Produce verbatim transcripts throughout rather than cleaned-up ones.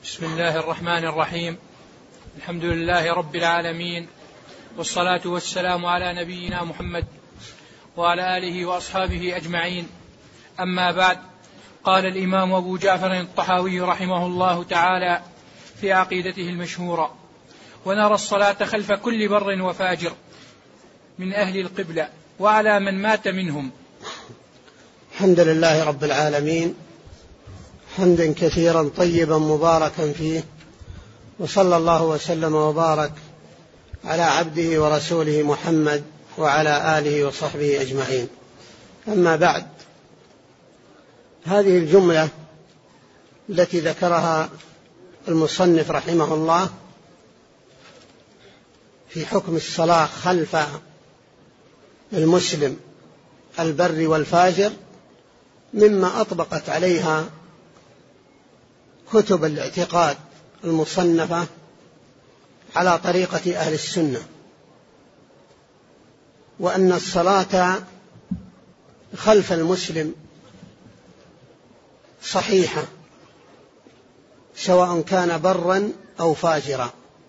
بسم الله الرحمن الرحيم. الحمد لله رب العالمين، والصلاة والسلام على نبينا محمد وعلى آله وأصحابه أجمعين. أما بعد، قال الإمام أبو جعفر الطحاوي رحمه الله تعالى في عقيدته المشهورة: ونرى الصلاة خلف كل بر وفاجر من أهل القبلة وعلى من مات منهم. الحمد لله رب العالمين، حمدا كثيرا طيبا مباركا فيه، وصلى الله وسلم وبارك على عبده ورسوله محمد وعلى آله وصحبه أجمعين. أما بعد، هذه الجملة التي ذكرها المصنف رحمه الله في حكم الصلاة خلف المسلم البر والفاجر مما أطبقت عليها كتب الاعتقاد المصنفة على طريقة أهل السنة، وأن الصلاة خلف المسلم صحيحة سواء كان برا أو فاجرا.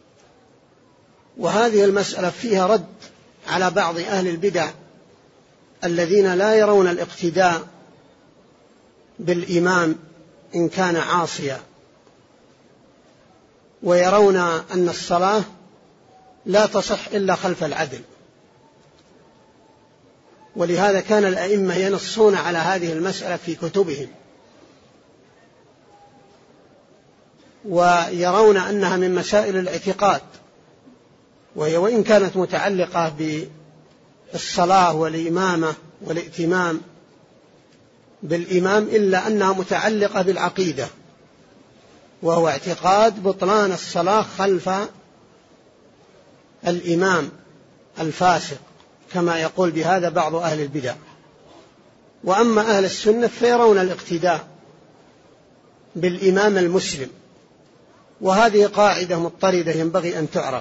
وهذه المسألة فيها رد على بعض أهل البدع الذين لا يرون الاقتداء بالإمام إن كان عاصيا، ويرون أن الصلاة لا تصح إلا خلف العدل. ولهذا كان الأئمة ينصون على هذه المسألة في كتبهم، ويرون أنها من مسائل الاعتقاد، وهي وإن كانت متعلقة بالصلاة والإمامة والائتمام بالإمام إلا أنها متعلقة بالعقيدة، وهو اعتقاد بطلان الصلاة خلف الإمام الفاسق، كما يقول بهذا بعض أهل البدع. وأما أهل السنة فيرون الاقتداء بالإمام المسلم، وهذه قاعدة مضطردة ينبغي أن تعرف،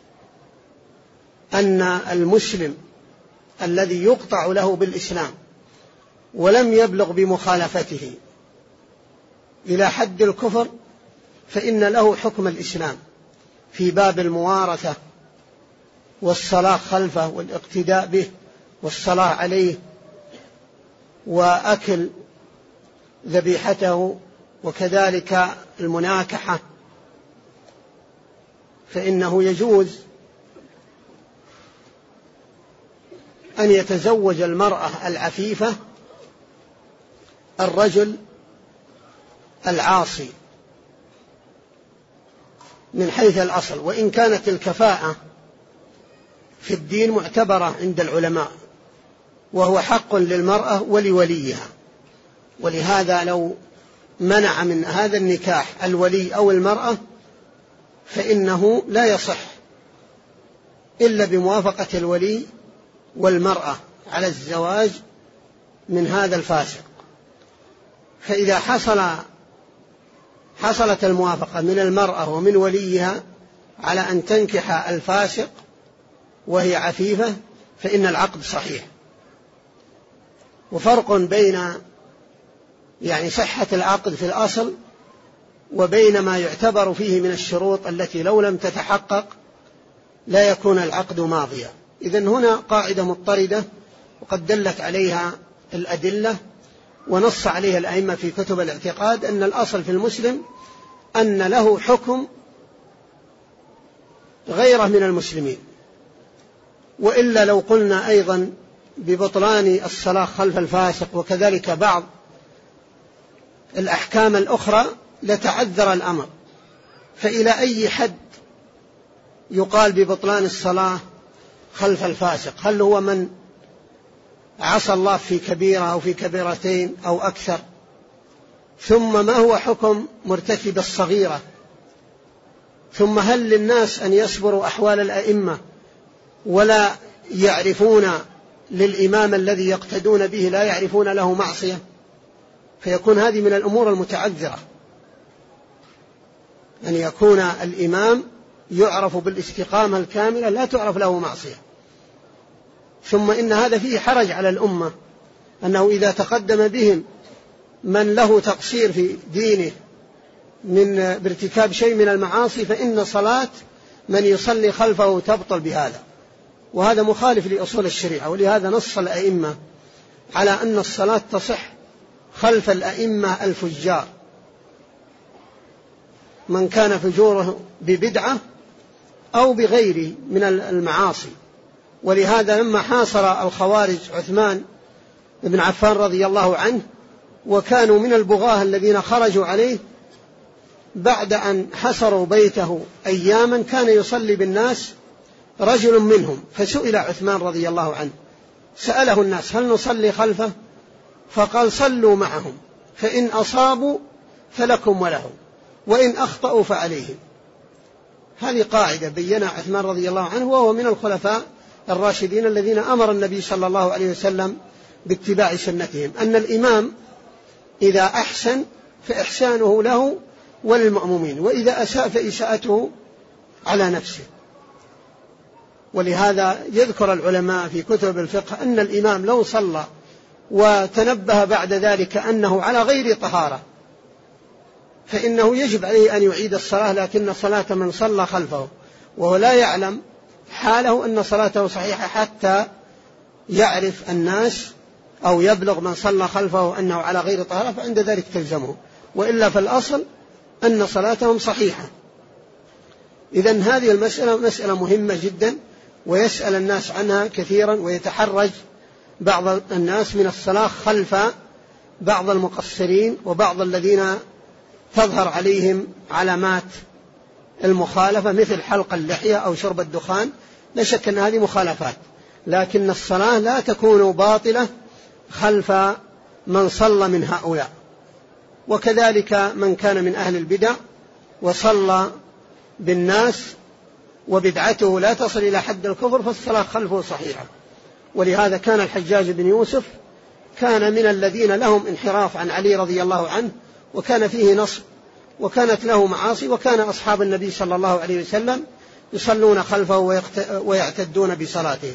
أن المسلم الذي يقطع له بالإسلام ولم يبلغ بمخالفته إلى حد الكفر فإن له حكم الإسلام في باب الموارثة والصلاة خلفه والاقتداء به والصلاة عليه وأكل ذبيحته، وكذلك المناكحة، فإنه يجوز أن يتزوج المرأة العفيفة الرجل العاصي من حيث الأصل، وإن كانت الكفاءة في الدين معتبرة عند العلماء، وهو حق للمرأة ولوليها. ولهذا لو منع من هذا النكاح الولي أو المرأة فإنه لا يصح إلا بموافقة الولي والمرأة على الزواج من هذا الفاسق. فإذا حصل حصلت الموافقة من المرأة ومن وليها على أن تنكح الفاسق وهي عفيفة فإن العقد صحيح. وفرق بين يعني صحة العقد في الأصل وبين ما يعتبر فيه من الشروط التي لو لم تتحقق لا يكون العقد ماضيا. إذن هنا قاعدة مضطردة وقد دلت عليها الأدلة ونص عليها الأئمة في كتب الاعتقاد، أن الأصل في المسلم أن له حكم غيره من المسلمين. وإلا لو قلنا أيضا ببطلان الصلاة خلف الفاسق وكذلك بعض الأحكام الأخرى لتعذر الأمر. فإلى أي حد يقال ببطلان الصلاة خلف الفاسق؟ هل هو من عصى الله في كبيرة أو في كبيرتين أو أكثر؟ ثم ما هو حكم مرتكب الصغيرة؟ ثم هل للناس أن يصبروا أحوال الأئمة ولا يعرفون للإمام الذي يقتدون به لا يعرفون له معصية؟ فيكون هذه من الأمور المتعذرة، أن يكون الإمام يعرف بالاستقامة الكاملة لا تعرف له معصية. ثم إن هذا فيه حرج على الأمة، أنه إذا تقدم بهم من له تقصير في دينه من بارتكاب شيء من المعاصي فإن صلاة من يصلي خلفه تبطل بهذا، وهذا مخالف لأصول الشريعة. ولهذا نص الأئمة على أن الصلاة تصح خلف الأئمة الفجار من كان فجوره ببدعة أو بغيره من المعاصي. ولهذا لما حاصر الخوارج عثمان بن عفان رضي الله عنه وكانوا من البغاة الذين خرجوا عليه بعد أن حصروا بيته أياما كان يصلي بالناس رجل منهم، فسئل عثمان رضي الله عنه، سأله الناس هل نصلي خلفه؟ فقال صلوا معهم، فإن أصابوا فلكم ولهم، وإن أخطأوا فعليهم. هذه قاعدة بينها عثمان رضي الله عنه، وهو من الخلفاء الراشدين الذين أمر النبي صلى الله عليه وسلم باتباع سنتهم، أن الإمام إذا أحسن فإحسانه له وللمأمومين، وإذا أساء فإساءته على نفسه. ولهذا يذكر العلماء في كتب الفقه أن الإمام لو صلى وتنبه بعد ذلك أنه على غير طهارة فإنه يجب عليه أن يعيد الصلاة، لكن صلاة من صلى خلفه وهو لا يعلم حاله أن صلاته صحيحة حتى يعرف الناس أو يبلغ من صلى خلفه أنه على غير طهارة، فعند ذلك تلزمه، وإلا فالأصل أن صلاتهم صحيحة. إذن هذه المسألة مسألة مهمة جدا، ويسأل الناس عنها كثيرا، ويتحرج بعض الناس من الصلاة خلف بعض المقصرين وبعض الذين تظهر عليهم علامات المخالفة مثل حلق اللحية أو شرب الدخان. لا شك أن هذه مخالفات، لكن الصلاة لا تكون باطلة خلف من صلى من هؤلاء. وكذلك من كان من أهل البدع وصلى بالناس وبدعته لا تصل إلى حد الكفر فالصلاة خلفه صحيحة. ولهذا كان الحجاج بن يوسف كان من الذين لهم انحراف عن علي رضي الله عنه، وكان فيه نصب، وكانت له معاصي، وكان أصحاب النبي صلى الله عليه وسلم يصلون خلفه ويعتدون بصلاتهم.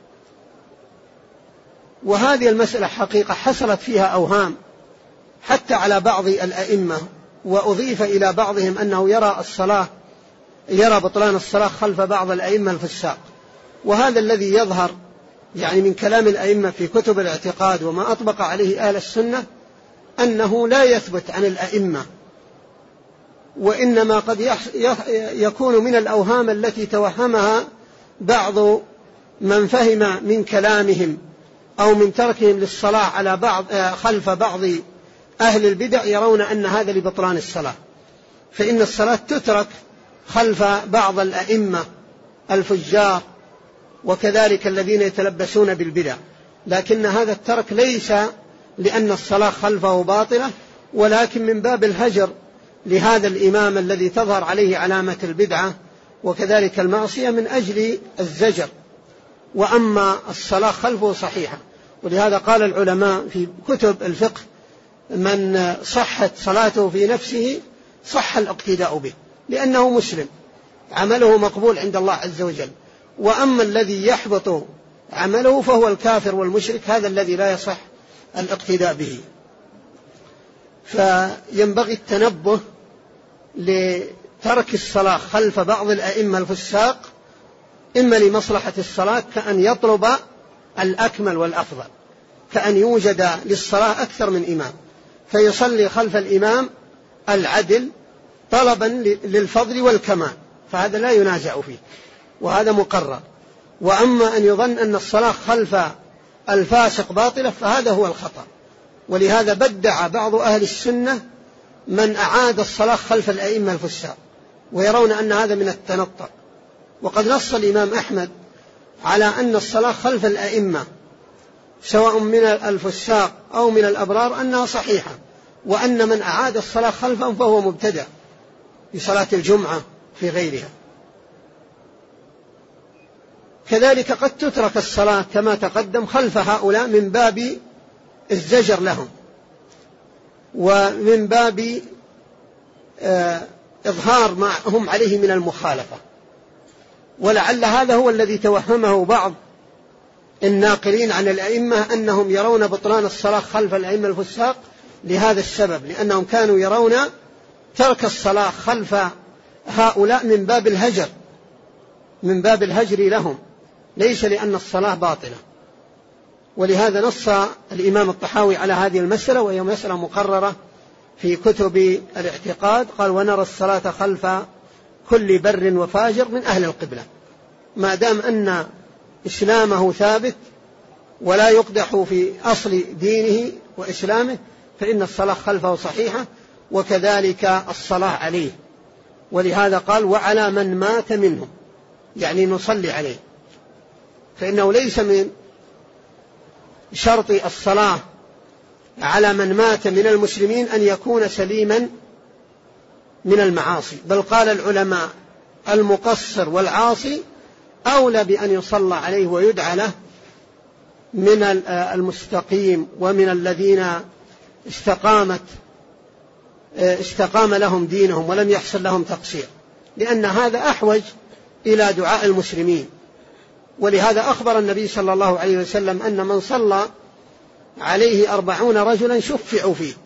وهذه المسألة حقيقة حصلت فيها أوهام حتى على بعض الأئمة، وأضيف إلى بعضهم أنه يرى الصلاة يرى بطلان الصلاة خلف بعض الأئمة الفساق. وهذا الذي يظهر يعني من كلام الأئمة في كتب الاعتقاد وما أطبق عليه أهل السنة أنه لا يثبت عن الأئمة، وإنما قد يكون من الأوهام التي توهمها بعض من فهم من كلامهم أو من تركهم للصلاة على بعض خلف بعض أهل البدع، يرون أن هذا لبطلان الصلاة، فإن الصلاة تترك خلف بعض الأئمة الفجار وكذلك الذين يتلبسون بالبدع، لكن هذا الترك ليس لأن الصلاة خلفه باطلة، ولكن من باب الهجر لهذا الإمام الذي تظهر عليه علامة البدعة وكذلك المعصية من أجل الزجر. وأما الصلاة خلفه صحيحة. ولهذا قال العلماء في كتب الفقه من صحت صلاته في نفسه صح الاقتداء به لأنه مسلم عمله مقبول عند الله عز وجل. وأما الذي يحبط عمله فهو الكافر والمشرك، هذا الذي لا يصح الاقتداء به. فينبغي التنبه لترك الصلاة خلف بعض الأئمة الفساق، إما لمصلحة الصلاة كأن يطلب الأكمل والأفضل، كأن يوجد للصلاة أكثر من إمام فيصلي خلف الإمام العدل طلبا للفضل والكمال، فهذا لا ينازع فيه وهذا مقرر. وأما أن يظن أن الصلاة خلف الفاسق باطلة فهذا هو الخطأ. ولهذا بدع بعض أهل السنة من أعاد الصلاة خلف الأئمة الفساق، ويرون أن هذا من التنطع. وقد نص الإمام أحمد على أن الصلاة خلف الأئمة سواء من الفساق أو من الأبرار أنها صحيحة، وأن من أعاد الصلاة خلفهم فهو مبتدع في صلاة الجمعة في غيرها. كذلك قد تترك الصلاة كما تقدم خلف هؤلاء من باب الزجر لهم ومن باب إظهار ما هم عليه من المخالفة. ولعل هذا هو الذي توهمه بعض الناقلين عن الأئمة أنهم يرون بطلان الصلاة خلف الأئمة الفساق لهذا السبب، لأنهم كانوا يرون ترك الصلاة خلف هؤلاء من باب الهجر، من باب الهجر لهم، ليس لأن الصلاة باطلة. ولهذا نص الإمام الطحاوي على هذه المسألة، وهي مسألة مقررة في كتب الاعتقاد، قال: ونرى الصلاة خلف كل بر وفاجر من أهل القبلة، ما دام أن إسلامه ثابت ولا يقدح في أصل دينه وإسلامه، فإن الصلاة خلفه صحيحة، وكذلك الصلاة عليه. ولهذا قال: وعلى من مات منهم، يعني نصلي عليه، فإنه ليس من شرط الصلاة على من مات من المسلمين أن يكون سليما من المعاصي، بل قال العلماء: المقصر والعاصي أولى بأن يصلى عليه ويدعى له من المستقيم ومن الذين استقامت استقام لهم دينهم ولم يحصل لهم تقصير، لأن هذا أحوج إلى دعاء المسلمين. ولهذا أخبر النبي صلى الله عليه وسلم أن من صلى عليه أربعون رجلا شفعوا فيه.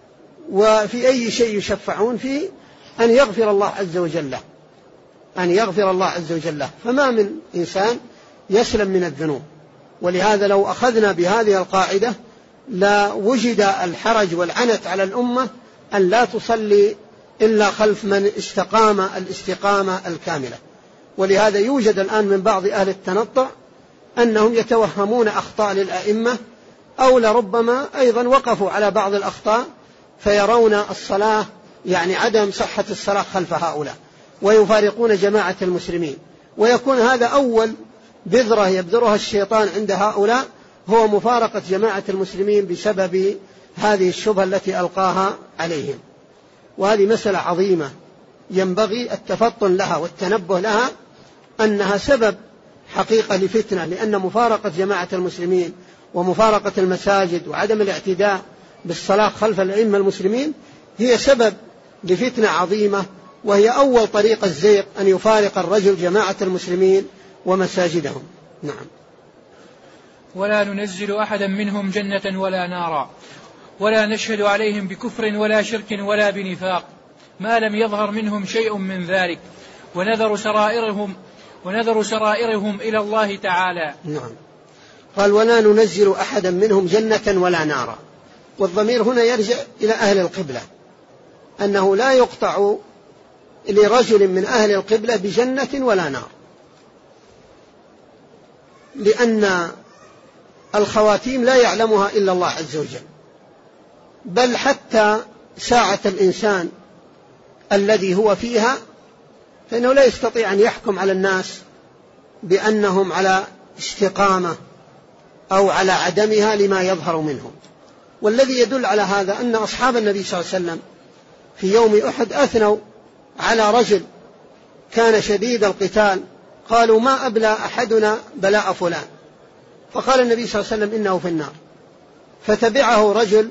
وفي أي شيء يشفعون فيه؟ أن يغفر الله عز وجل له، أن يغفر الله عز وجل له، فما من إنسان يسلم من الذنوب. ولهذا لو أخذنا بهذه القاعدة لا وجد الحرج والعنت على الأمة أن لا تصلي إلا خلف من استقام الاستقامة الكاملة. ولهذا يوجد الآن من بعض أهل التنطع أنهم يتوهمون أخطاء للأئمة، أو لربما أيضا وقفوا على بعض الأخطاء فيرون الصلاة يعني عدم صحة الصلاة خلف هؤلاء، ويفارقون جماعة المسلمين. ويكون هذا أول بذرة يبذرها الشيطان عند هؤلاء، هو مفارقة جماعة المسلمين بسبب هذه الشبهة التي ألقاها عليهم. وهذه مسألة عظيمة ينبغي التفطن لها والتنبه لها، أنها سبب حقيقة لفتنة، لأن مفارقة جماعة المسلمين ومفارقة المساجد وعدم الاعتداء بالصلاة خلف الأئمة المسلمين هي سبب لفتنة عظيمة، وهي أول طريق الزيغ أن يفارق الرجل جماعة المسلمين ومساجدهم. نعم. ولا ننزل أحدا منهم جنة ولا نارا، ولا نشهد عليهم بكفر ولا شرك ولا بنفاق، ما لم يظهر منهم شيء من ذلك، ونذر سرائرهم ونذر سرائرهم إلى الله تعالى. نعم. قال: ولا ننزل أحدا منهم جنة ولا نارا، والضمير هنا يرجع إلى أهل القبلة، أنه لا يقطع لرجل من أهل القبلة بجنة ولا نار، لأن الخواتيم لا يعلمها إلا الله عز وجل. بل حتى ساعة الإنسان الذي هو فيها فإنه لا يستطيع أن يحكم على الناس بأنهم على استقامة أو على عدمها لما يظهر منهم. والذي يدل على هذا أن أصحاب النبي صلى الله عليه وسلم في يوم أحد أثنوا على رجل كان شديد القتال، قالوا: ما أبلى أحدنا بلاء فلان، فقال النبي صلى الله عليه وسلم: إنه في النار. فتبعه رجل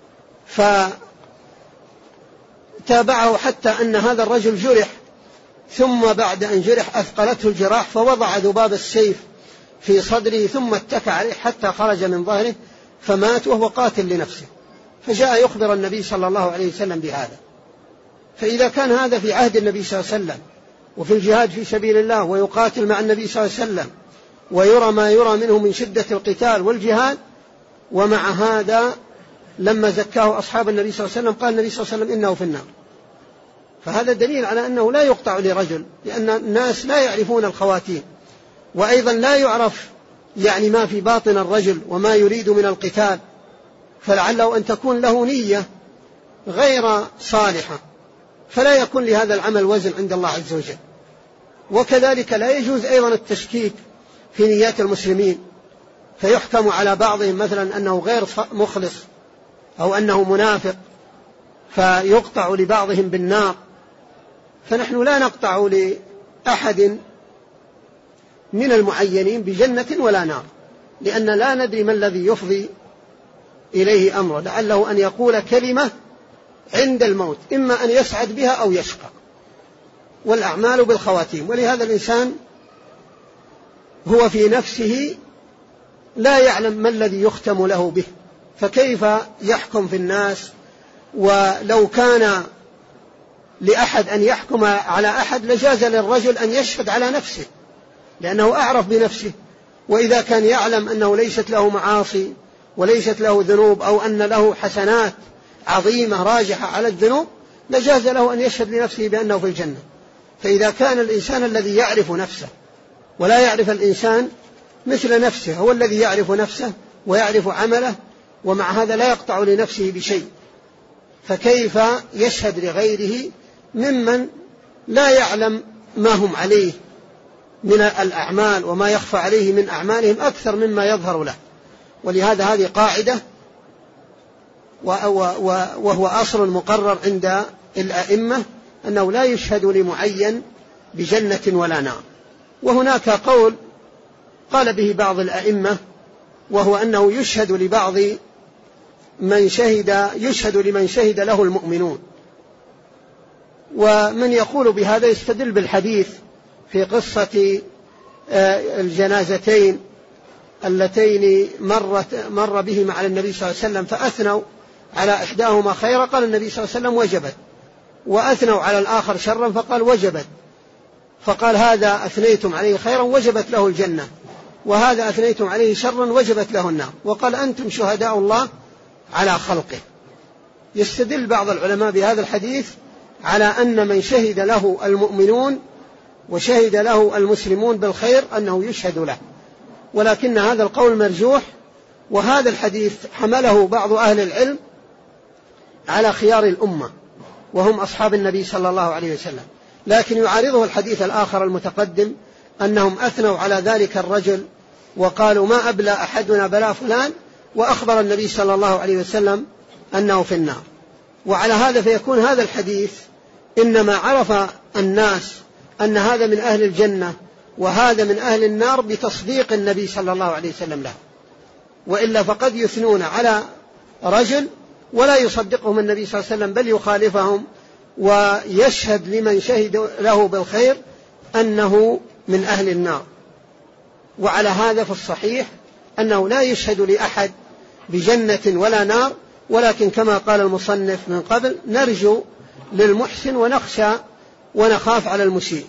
فتابعه حتى أن هذا الرجل جرح، ثم بعد أن جرح أثقلته الجراح، فوضع ذباب السيف في صدره ثم اتكى عليه حتى خرج من ظهره فمات وهو قاتل لنفسه. فجاء يخبر النبي صلى الله عليه وسلم بهذا. فإذا كان هذا في عهد النبي صلى الله عليه وسلم وفي الجهاد في سبيل الله ويقاتل مع النبي صلى الله عليه وسلم ويرى ما يرى منه من شدة القتال والجهاد، ومع هذا لما زكاه أصحاب النبي صلى الله عليه وسلم قال النبي صلى الله عليه وسلم: إنه في النار. فهذا دليل على أنه لا يقطع لرجل، لأن الناس لا يعرفون الخواتيم، وأيضا لا يعرف يعني ما في باطن الرجل وما يريد من القتال، فلعله أن تكون له نية غير صالحة، فلا يكون لهذا العمل وزن عند الله عز وجل. وكذلك لا يجوز أيضا التشكيك في نيات المسلمين، فيحكم على بعضهم مثلا أنه غير مخلص أو أنه منافق فيقطع لبعضهم بالنار. فنحن لا نقطع لأحد من المعينين بجنة ولا نار، لأن لا ندري ما الذي يفضي إليه أمره، لعله أن يقول كلمة عند الموت إما أن يسعد بها أو يشقى، والأعمال بالخواتيم. ولهذا الإنسان هو في نفسه لا يعلم ما الذي يختم له به، فكيف يحكم في الناس؟ ولو كان لأحد أن يحكم على أحد لجاز للرجل أن يشهد على نفسه، لأنه أعرف بنفسه. وإذا كان يعلم أنه ليست له معاصي وليست له ذنوب، أو أن له حسنات عظيمة راجحة على الذنوب، لجاز له أن يشهد لنفسه بأنه في الجنة. فإذا كان الإنسان الذي يعرف نفسه ولا يعرف الإنسان مثل نفسه، هو الذي يعرف نفسه ويعرف عمله، ومع هذا لا يقطع لنفسه بشيء، فكيف يشهد لغيره ممن لا يعلم ما هم عليه من الأعمال وما يخفى عليه من أعمالهم أكثر مما يظهر له. ولهذا هذه قاعدة وهو أصل مقرر عند الأئمة، أنه لا يشهد لمعين بجنة ولا نار. وهناك قول قال به بعض الأئمة، وهو أنه يشهد لبعض من شهد يشهد لمن شهد له المؤمنون. ومن يقول بهذا يستدل بالحديث في قصة الجنازتين اللتين مرت مر بهما على النبي صلى الله عليه وسلم فأثنوا على إحداهما خيرا، قال النبي صلى الله عليه وسلم وجبت، وأثنوا على الآخر شرا فقال وجبت، فقال هذا أثنيتم عليه خيرا وجبت له الجنة، وهذا أثنيتم عليه شرا وجبت له النار، وقال أنتم شهداء الله على خلقه. يستدل بعض العلماء بهذا الحديث على أن من شهد له المؤمنون وشهد له المسلمون بالخير أنه يشهد له، ولكن هذا القول مرجوح. وهذا الحديث حمله بعض أهل العلم على خيار الأمة وهم أصحاب النبي صلى الله عليه وسلم، لكن يعارضه الحديث الآخر المتقدم أنهم أثنوا على ذلك الرجل وقالوا ما أبلى أحدنا بلا فلان، وأخبر النبي صلى الله عليه وسلم أنه في النار. وعلى هذا فيكون هذا الحديث إنما عرف الناس أن هذا من أهل الجنة وهذا من أهل النار بتصديق النبي صلى الله عليه وسلم له، وإلا فقد يثنون على رجل ولا يصدقهم النبي صلى الله عليه وسلم بل يخالفهم ويشهد لمن شهد له بالخير أنه من أهل النار. وعلى هذا فالصحيح أنه لا يشهد لأحد بجنة ولا نار، ولكن كما قال المصنف من قبل نرجو للمحسن ونخشى ونخاف على المسيء.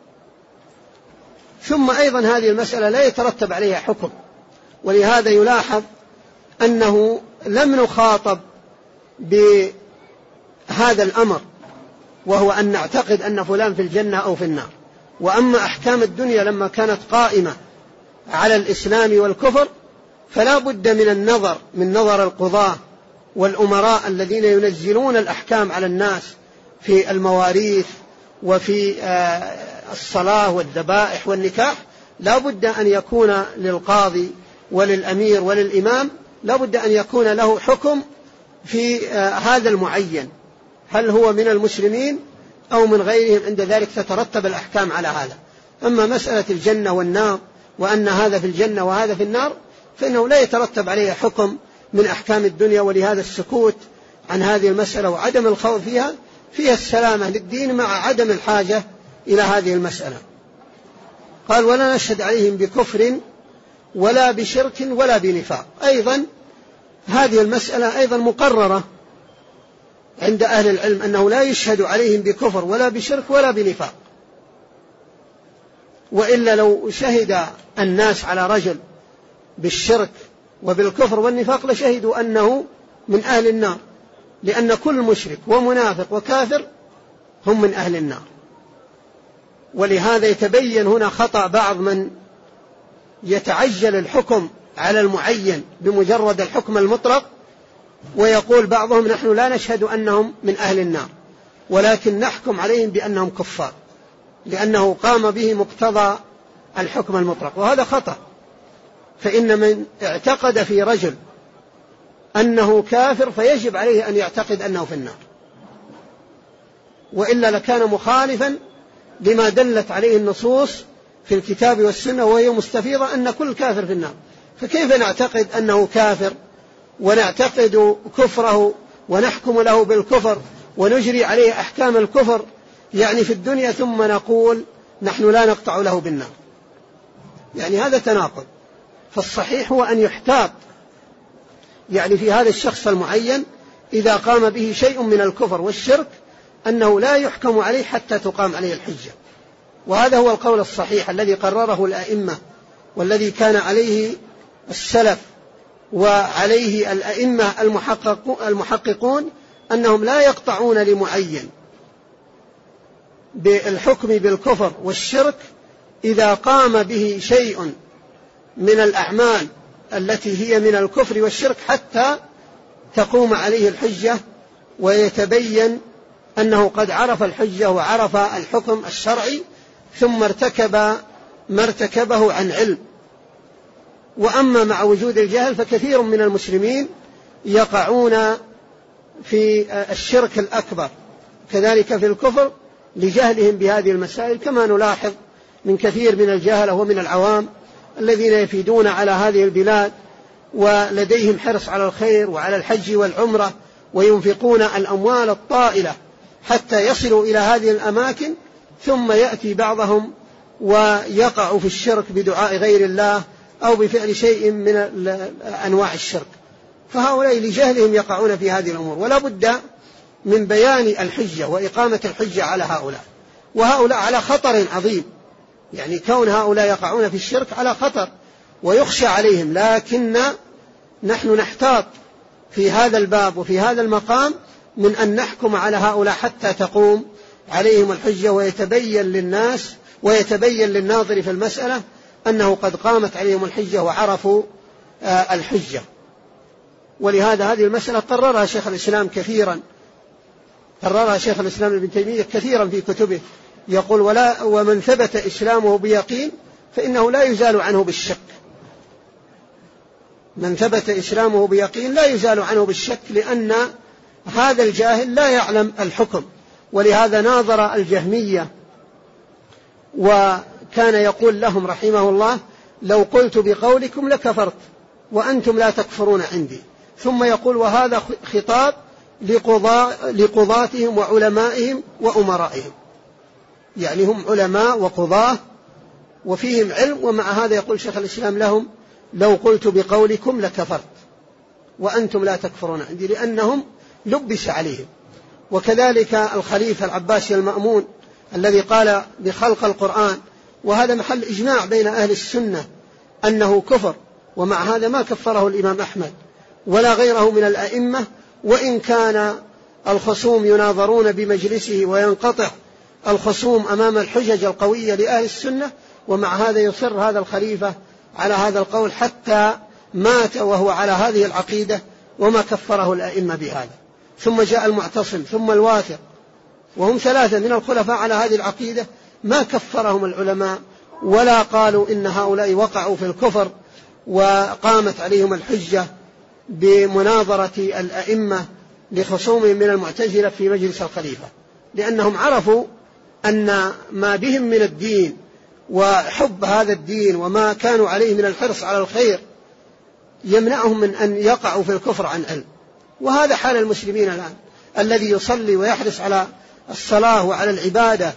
ثم أيضا هذه المسألة لا يترتب عليها حكم، ولهذا يلاحظ أنه لم نخاطب بهذا الأمر وهو أن نعتقد أن فلان في الجنة أو في النار. وأما أحكام الدنيا لما كانت قائمة على الإسلام والكفر فلا بد من النظر من نظر القضاة والأمراء الذين ينزلون الأحكام على الناس في المواريث وفي الصلاة والذبائح والنكاح، لا بد أن يكون للقاضي وللأمير وللإمام لا بد أن يكون له حكم في هذا المعين، هل هو من المسلمين أو من غيرهم، عند ذلك تترتب الأحكام على هذا. أما مسألة الجنة والنار وأن هذا في الجنة وهذا في النار فإنه لا يترتب عليه حكم من أحكام الدنيا، ولهذا السكوت عن هذه المسألة وعدم الخوض فيها فيها السلامة للدين مع عدم الحاجة إلى هذه المسألة. قال ولا نشهد عليهم بكفر ولا بشرك ولا بنفاق. أيضا هذه المسألة أيضا مقررة عند أهل العلم أنه لا يشهد عليهم بكفر ولا بشرك ولا بنفاق، وإلا لو شهد الناس على رجل بالشرك وبالكفر والنفاق لشهدوا أنه من أهل النار، لأن كل مشرك ومنافق وكافر هم من أهل النار. ولهذا يتبين هنا خطأ بعض من يتعجل الحكم على المعين بمجرد الحكم المطلق، ويقول بعضهم نحن لا نشهد أنهم من أهل النار ولكن نحكم عليهم بأنهم كفار لأنه قام به مقتضى الحكم المطلق، وهذا خطأ. فإن من اعتقد في رجل أنه كافر فيجب عليه أن يعتقد أنه في النار، وإلا لكان مخالفا لما دلت عليه النصوص في الكتاب والسنة وهي مستفيضة أن كل كافر في النار. فكيف نعتقد أنه كافر ونعتقد كفره ونحكم له بالكفر ونجري عليه أحكام الكفر يعني في الدنيا ثم نقول نحن لا نقطع له بالنار؟ يعني هذا تناقض. فالصحيح هو أن يحتاط يعني في هذا الشخص المعين إذا قام به شيء من الكفر والشرك أنه لا يحكم عليه حتى تقام عليه الحجة. وهذا هو القول الصحيح الذي قرره الأئمة، والذي كان عليه السلف وعليه الأئمة المحققون، أنهم لا يقطعون لمعين بالحكم بالكفر والشرك إذا قام به شيء من الأعمال التي هي من الكفر والشرك حتى تقوم عليه الحجة ويتبين أنه قد عرف الحجة وعرف الحكم الشرعي ثم ارتكب ما ارتكبه عن علم. وأما مع وجود الجهل فكثير من المسلمين يقعون في الشرك الأكبر، كذلك في الكفر لجهلهم بهذه المسائل، كما نلاحظ من كثير من الجهلة ومن العوام الذين يفيدون على هذه البلاد ولديهم حرص على الخير وعلى الحج والعمرة، وينفقون الأموال الطائلة حتى يصلوا إلى هذه الأماكن، ثم يأتي بعضهم ويقع في الشرك بدعاء غير الله أو بفعل شيء من أنواع الشرك. فهؤلاء لجهلهم يقعون في هذه الأمور، ولا بد من بيان الحجة وإقامة الحجة على هؤلاء. وهؤلاء على خطر عظيم، يعني كون هؤلاء يقعون في الشرك على خطر ويخشى عليهم، لكن نحن نحتاط في هذا الباب وفي هذا المقام من أن نحكم على هؤلاء حتى تقوم عليهم الحجة ويتبين للناس ويتبين للناظر في المسألة أنه قد قامت عليهم الحجة وعرفوا الحجة. ولهذا هذه المسألة قررها شيخ الإسلام كثيرا، قررها شيخ الإسلام ابن تيمية كثيرا في كتبه، يقول: ولا ومن ثبت إسلامه بيقين فإنه لا يزال عنه بالشك. من ثبت إسلامه بيقين لا يزال عنه بالشك، لأن هذا الجاهل لا يعلم الحكم. ولهذا ناظر الجهمية وكان يقول لهم رحمه الله: لو قلت بقولكم لكفرت وأنتم لا تكفرون عندي. ثم يقول: وهذا خطاب لقضاء لقضاتهم وعلمائهم وأمرائهم، يعني هم علماء وقضاة وفيهم علم، ومع هذا يقول شيخ الإسلام لهم: لو قلت بقولكم لكفرت وأنتم لا تكفرون عندي، لأنهم لبس عليهم. وكذلك الخليفة العباسي المأمون الذي قال بخلق القرآن، وهذا محل إجماع بين أهل السنة أنه كفر، ومع هذا ما كفره الإمام أحمد ولا غيره من الأئمة، وإن كان الخصوم يناظرون بمجلسه وينقطع الخصوم أمام الحجج القوية لأهل السنة، ومع هذا يصر هذا الخليفة على هذا القول حتى مات وهو على هذه العقيدة، وما كفره الأئمة بهذا. ثم جاء المعتصم ثم الواثق، وهم ثلاثة من الخلفاء على هذه العقيدة، ما كفرهم العلماء ولا قالوا إن هؤلاء وقعوا في الكفر وقامت عليهم الحجة بمناظرة الأئمة لخصومهم من المعتزلة في مجلس الخليفة، لأنهم عرفوا أن ما بهم من الدين وحب هذا الدين وما كانوا عليه من الحرص على الخير يمنعهم من أن يقعوا في الكفر عن علم. وهذا حال المسلمين الآن، الذي يصلي ويحرص على الصلاة وعلى العبادة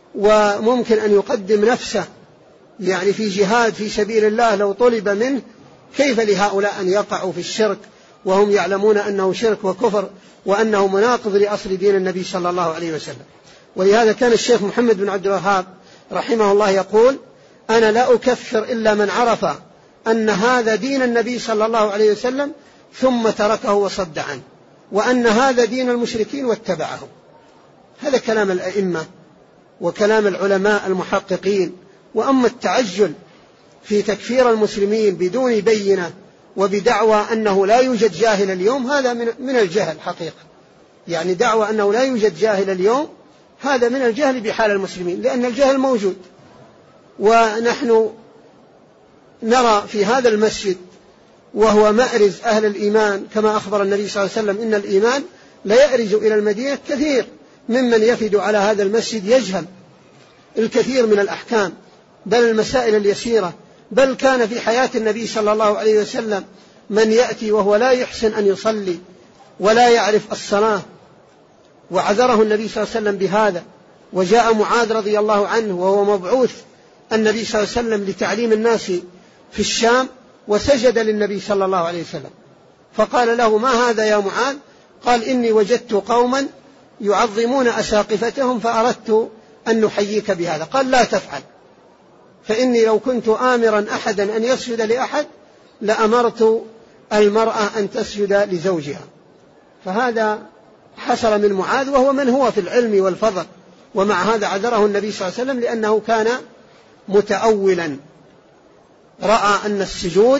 وممكن أن يقدم نفسه يعني في جهاد في سبيل الله لو طلب منه، كيف لهؤلاء أن يقعوا في الشرك وهم يعلمون أنه شرك وكفر وأنه مناقض لأصل دين النبي صلى الله عليه وسلم. ولهذا كان الشيخ محمد بن عبد الوهاب رحمه الله يقول: أنا لا أكفر إلا من عرف أن هذا دين النبي صلى الله عليه وسلم ثم تركه وصد عنه، وأن هذا دين المشركين واتبعه. هذا كلام الأئمة وكلام العلماء المحققين. وأما التعجل في تكفير المسلمين بدون بينة وبدعوى أنه لا يوجد جاهل اليوم، هذا من الجهل حقيقة، يعني دعوى أنه لا يوجد جاهل اليوم هذا من الجهل بحال المسلمين، لأن الجهل موجود. ونحن نرى في هذا المسجد وهو مأرز أهل الإيمان، كما أخبر النبي صلى الله عليه وسلم: إن الإيمان لا يأرز إلى المدينة. كثير ممن يفد على هذا المسجد يجهل الكثير من الأحكام، بل المسائل اليسيرة. بل كان في حياة النبي صلى الله عليه وسلم من يأتي وهو لا يحسن أن يصلي ولا يعرف الصلاة، وعذره النبي صلى الله عليه وسلم بهذا. وجاء معاذ رضي الله عنه وهو مبعوث النبي صلى الله عليه وسلم لتعليم الناس في الشام، وسجد للنبي صلى الله عليه وسلم، فقال له: ما هذا يا معاذ؟ قال: إني وجدت قوما يعظمون أساقفتهم فأردت أن نحييك بهذا. قال لا تفعل، فإني لو كنت آمرا أحدا أن يسجد لأحد لأمرت المرأة أن تسجد لزوجها. فهذا حصل من معاذ وهو من هو في العلم والفضل، ومع هذا عذره النبي صلى الله عليه وسلم لأنه كان متأولا، رأى أن السجود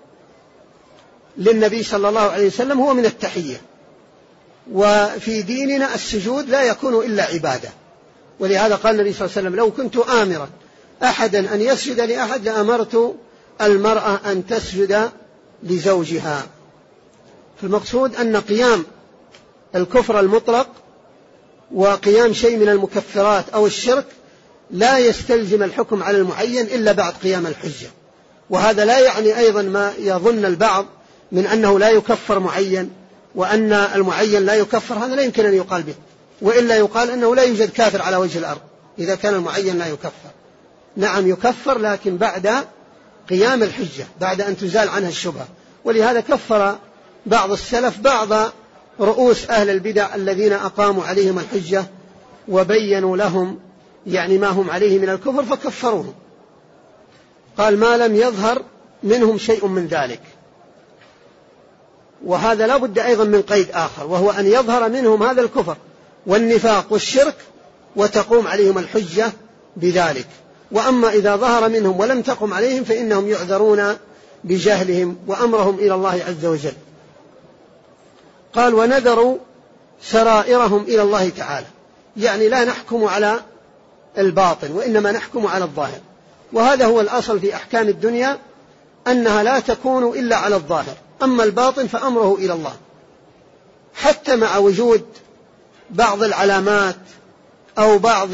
للنبي صلى الله عليه وسلم هو من التحية، وفي ديننا السجود لا يكون إلا عبادة. ولهذا قال النبي صلى الله عليه وسلم لو كنت آمرا أحدا أن يسجد لأحد لأمرت المرأة أن تسجد لزوجها. فالمقصود أن قيام الكفر المطلق وقيام شيء من المكفرات أو الشرك لا يستلزم الحكم على المعين إلا بعد قيام الحجة. وهذا لا يعني أيضا ما يظن البعض من أنه لا يكفر معين وأن المعين لا يكفر، هذا لا يمكن أن يقال به، وإلا يقال أنه لا يوجد كافر على وجه الأرض إذا كان المعين لا يكفر. نعم يكفر، لكن بعد قيام الحجة، بعد أن تزال عنها الشبهة. ولهذا كفر بعض السلف بعض رؤوس أهل البدع الذين أقاموا عليهم الحجة وبينوا لهم يعني ما هم عليه من الكفر فكفروهم. قال ما لم يظهر منهم شيء من ذلك. وهذا لا بد أيضا من قيد آخر، وهو أن يظهر منهم هذا الكفر والنفاق والشرك وتقوم عليهم الحجة بذلك. وأما إذا ظهر منهم ولم تقم عليهم فإنهم يعذرون بجهلهم وأمرهم إلى الله عز وجل. قال ونذروا سرائرهم إلى الله تعالى، يعني لا نحكم على الباطن وإنما نحكم على الظاهر. وهذا هو الأصل في أحكام الدنيا، أنها لا تكون إلا على الظاهر، أما الباطن فأمره إلى الله. حتى مع وجود بعض العلامات أو بعض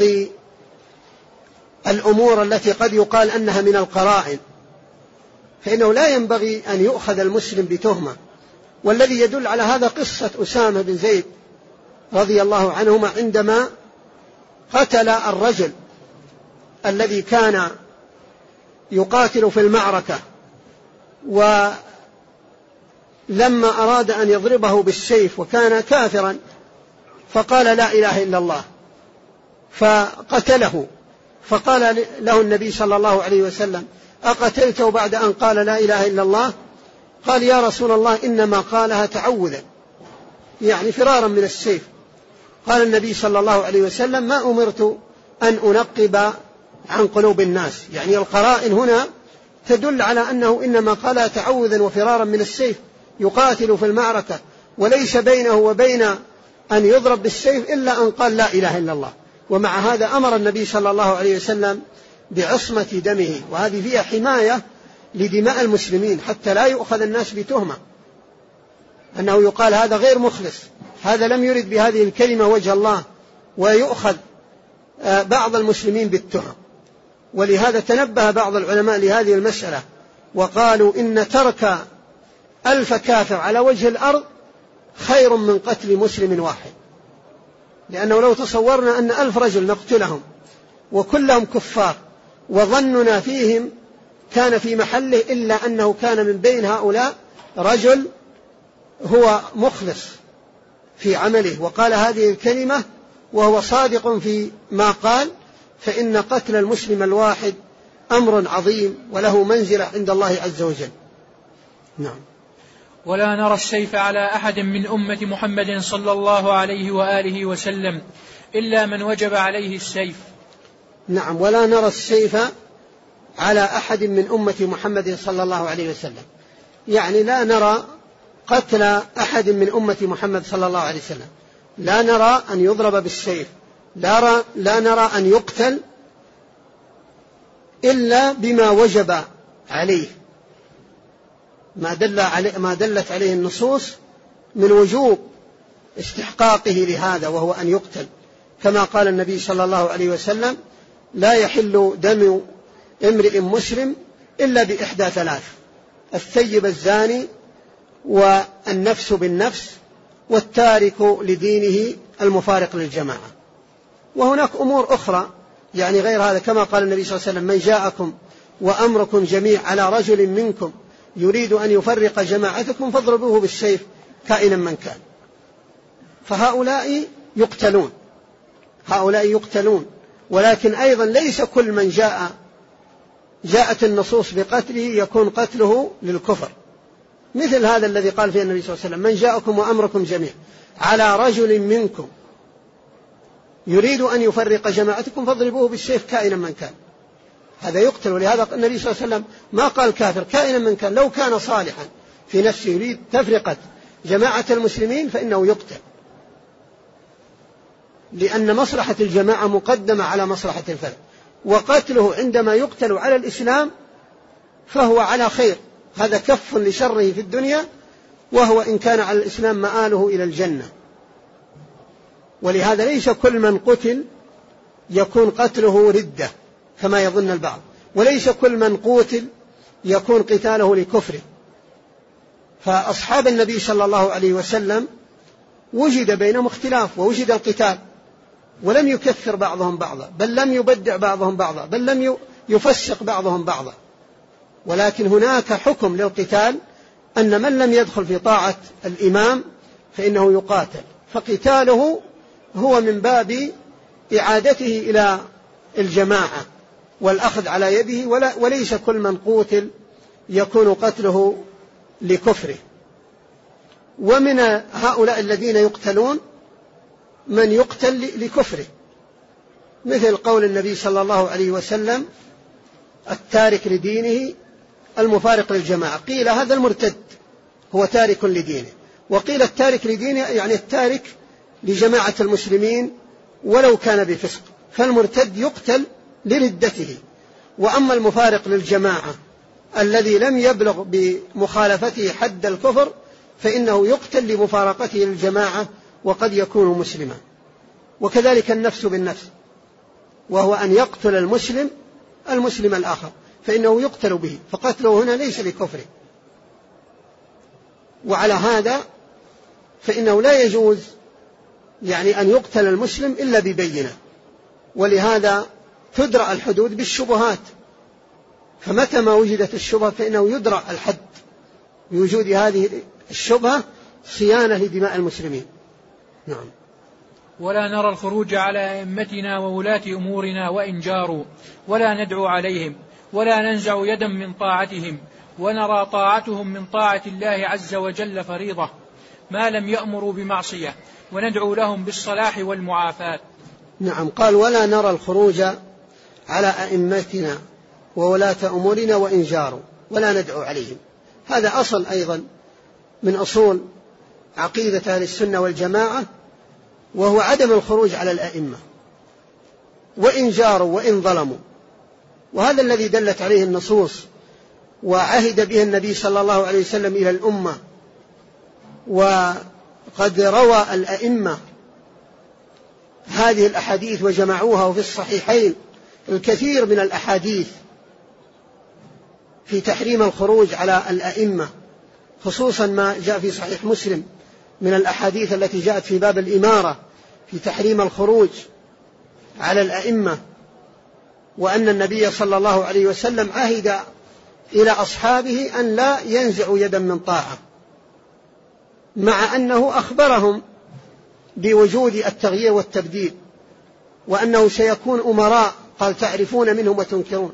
الأمور التي قد يقال أنها من القرائن، فإنه لا ينبغي أن يؤخذ المسلم بتهمة. والذي يدل على هذا قصة أسامة بن زيد رضي الله عنهما عندما قتل الرجل الذي كان يقاتل في المعركة، ولما أراد أن يضربه بالسيف وكان كافرا فقال لا إله إلا الله فقتله. فقال له النبي صلى الله عليه وسلم أقتلته بعد أن قال لا إله إلا الله؟ قال يا رسول الله إنما قالها تعوذا، يعني فرارا من السيف. قال النبي صلى الله عليه وسلم ما أمرت أن أنقب عن قلوب الناس، يعني القرائن هنا تدل على أنه إنما قالها تعوذا وفرارا من السيف، يقاتل في المعركة وليس بينه وبين أن يضرب بالسيف إلا أن قال لا إله إلا الله. ومع هذا أمر النبي صلى الله عليه وسلم بعصمة دمه، وهذه فيها حماية لدماء المسلمين حتى لا يؤخذ الناس بتهمة أنه يقال هذا غير مخلص، هذا لم يرد بهذه الكلمة وجه الله، ويؤخذ بعض المسلمين بالتهم. ولهذا تنبه بعض العلماء لهذه المسألة وقالوا إن ترك ألف كافر على وجه الأرض خير من قتل مسلم واحد، لأنه لو تصورنا أن ألف رجل نقتلهم وكلهم كفار وظننا فيهم كان في محله، إلا أنه كان من بين هؤلاء رجل هو مخلص في عمله وقال هذه الكلمة وهو صادق في ما قال، فإن قتل المسلم الواحد أمر عظيم وله منزلة عند الله عز وجل. نعم. ولا نرى السيف على أحد من أمة محمد صلى الله عليه وآله وسلم إلا من وجب عليه السيف. نعم، ولا نرى السيف على أحد من أمة محمد صلى الله عليه وسلم، يعني لا نرى قتل أحد من أمة محمد صلى الله عليه وسلم، لا نرى أن يضرب بالسيف، لا, لا نرى أن يقتل إلا بما وجب عليه، ما, دل عليه ما دلت عليه النصوص من وجوب استحقاقه لهذا، وهو أن يقتل، كما قال النبي صلى الله عليه وسلم لا يحل دم امرئ مسلم إلا بإحدى ثلاث: الثيب الزاني، والنفس بالنفس، والتارك لدينه المفارق للجماعة. وهناك أمور أخرى يعني غير هذا، كما قال النبي صلى الله عليه وسلم من جاءكم وأمركم جميع على رجل منكم يريد أن يفرق جماعتكم فاضربوه بالسيف كائنا من كان. فهؤلاء يقتلون، هؤلاء يقتلون، ولكن أيضا ليس كل من جاء جاءت النصوص بقتله يكون قتله للكفر، مثل هذا الذي قال فيه النبي صلى الله عليه وسلم: من جاءكم وأمركم جميع على رجل منكم يريد أن يفرق جماعتكم فاضربوه بالسيف كائنا من كان. هذا يقتل. ولهذا النبي صلى الله عليه وسلم ما قال كافر، كائنا من كان، لو كان صالحا في نفسه يريد تفرقة جماعة المسلمين فإنه يقتل، لأن مصلحة الجماعة مقدمة على مصلحة الفرد، وقتله عندما يقتل على الإسلام فهو على خير، هذا كف لشره في الدنيا، وهو إن كان على الإسلام مآله إلى الجنة. ولهذا ليس كل من قتل يكون قتله ردة كما يظن البعض، وليس كل من قتل يكون قتاله لكفره. فأصحاب النبي صلى الله عليه وسلم وجد بينهم اختلاف ووجد القتال، ولم يكفر بعضهم بعضا، بل لم يبدع بعضهم بعضا، بل لم يفسق بعضهم بعضا، ولكن هناك حكم للقتال أن من لم يدخل في طاعة الإمام فإنه يقاتل، فقتاله هو من باب إعادته إلى الجماعة والأخذ على يده، وليس كل من قتل يكون قتله لكفره. ومن هؤلاء الذين يقتلون من يقتل لكفره، مثل قول النبي صلى الله عليه وسلم: التارك لدينه المفارق للجماعة. قيل هذا المرتد هو تارك لدينه، وقيل التارك لدينه يعني التارك لجماعة المسلمين ولو كان بفسق، فالمرتد يقتل لردته. وأما المفارق للجماعة الذي لم يبلغ بمخالفته حد الكفر فإنه يقتل لمفارقته للجماعة وقد يكون مسلما. وكذلك النفس بالنفس، وهو أن يقتل المسلم المسلم الآخر فإنه يقتل به، فقتله هنا ليس لكفره. وعلى هذا فإنه لا يجوز يعني أن يقتل المسلم إلا ببينة، ولهذا تدرأ الحدود بالشبهات، فمتى ما وجدت الشبهة فإنه يدرأ الحد بوجود هذه الشبهة صيانة لدماء المسلمين. نعم. ولا نرى الخروج على أئمتنا وولاة أمورنا وإن جاروا، ولا ندعو عليهم، ولا ننزع يدا من طاعتهم، ونرى طاعتهم من طاعة الله عز وجل فريضة ما لم يأمروا بمعصية، وندعو لهم بالصلاح والمعافاة. نعم. قال: ولا نرى الخروج على أئمتنا وولاة أمورنا وإن جاروا، ولا ندعو عليهم. هذا أصل أيضا من أصول عقيدة أهل السنة والجماعة، وهو عدم الخروج على الأئمة وإن جاروا وإن ظلموا. وهذا الذي دلت عليه النصوص وعهد به النبي صلى الله عليه وسلم إلى الأمة. وقد روى الأئمة هذه الأحاديث وجمعوها في الصحيحين الكثير من الأحاديث في تحريم الخروج على الأئمة، خصوصا ما جاء في صحيح مسلم من الأحاديث التي جاءت في باب الإمارة في تحريم الخروج على الأئمة، وأن النبي صلى الله عليه وسلم عهد إلى أصحابه أن لا ينزعوا يدا من طاعة، مع أنه أخبرهم بوجود التغيير والتبديل، وأنه سيكون أمراء، قال: تعرفون منهم وتنكرون.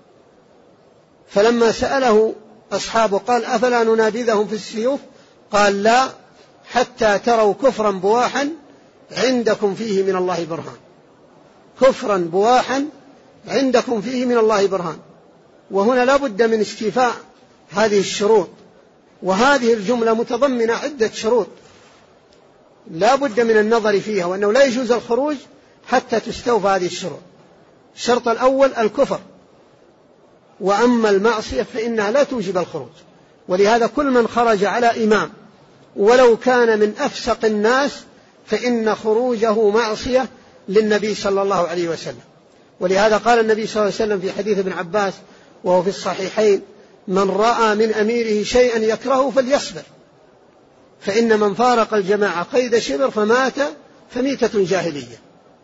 فلما سأله أصحابه قال: أفلا ننابذهم في السيوف؟ قال: لا، حتى تروا كفرا بواحا عندكم فيه من الله برهان. كفرا بواحا عندكم فيه من الله برهان. وهنا لا بد من استيفاء هذه الشروط، وهذه الجملة متضمنة عدة شروط لا بد من النظر فيها، وأنه لا يجوز الخروج حتى تستوفى هذه الشروط. الشرط الأول الكفر، وأما المعصية فإنها لا توجب الخروج. ولهذا كل من خرج على إمام ولو كان من أفسق الناس فإن خروجه معصية للنبي صلى الله عليه وسلم. ولهذا قال النبي صلى الله عليه وسلم في حديث ابن عباس وهو في الصحيحين: من رأى من أميره شيئا يكرهه فليصبر، فإن من فارق الجماعة قيد شبر فمات فميتة جاهلية.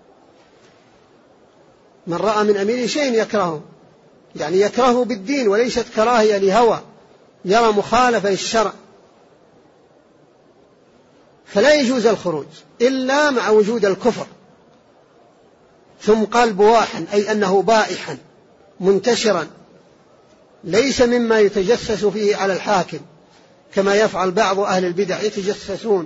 من رأى من أميره شيئا يكرهه يعني يكرهه بالدين، وليست كراهية لهوى، يرى مخالفة للشرع، فلا يجوز الخروج إلا مع وجود الكفر. ثم قال بواحا أي أنه بائحا منتشرا ليس مما يتجسس فيه على الحاكم كما يفعل بعض أهل البدع يتجسسون،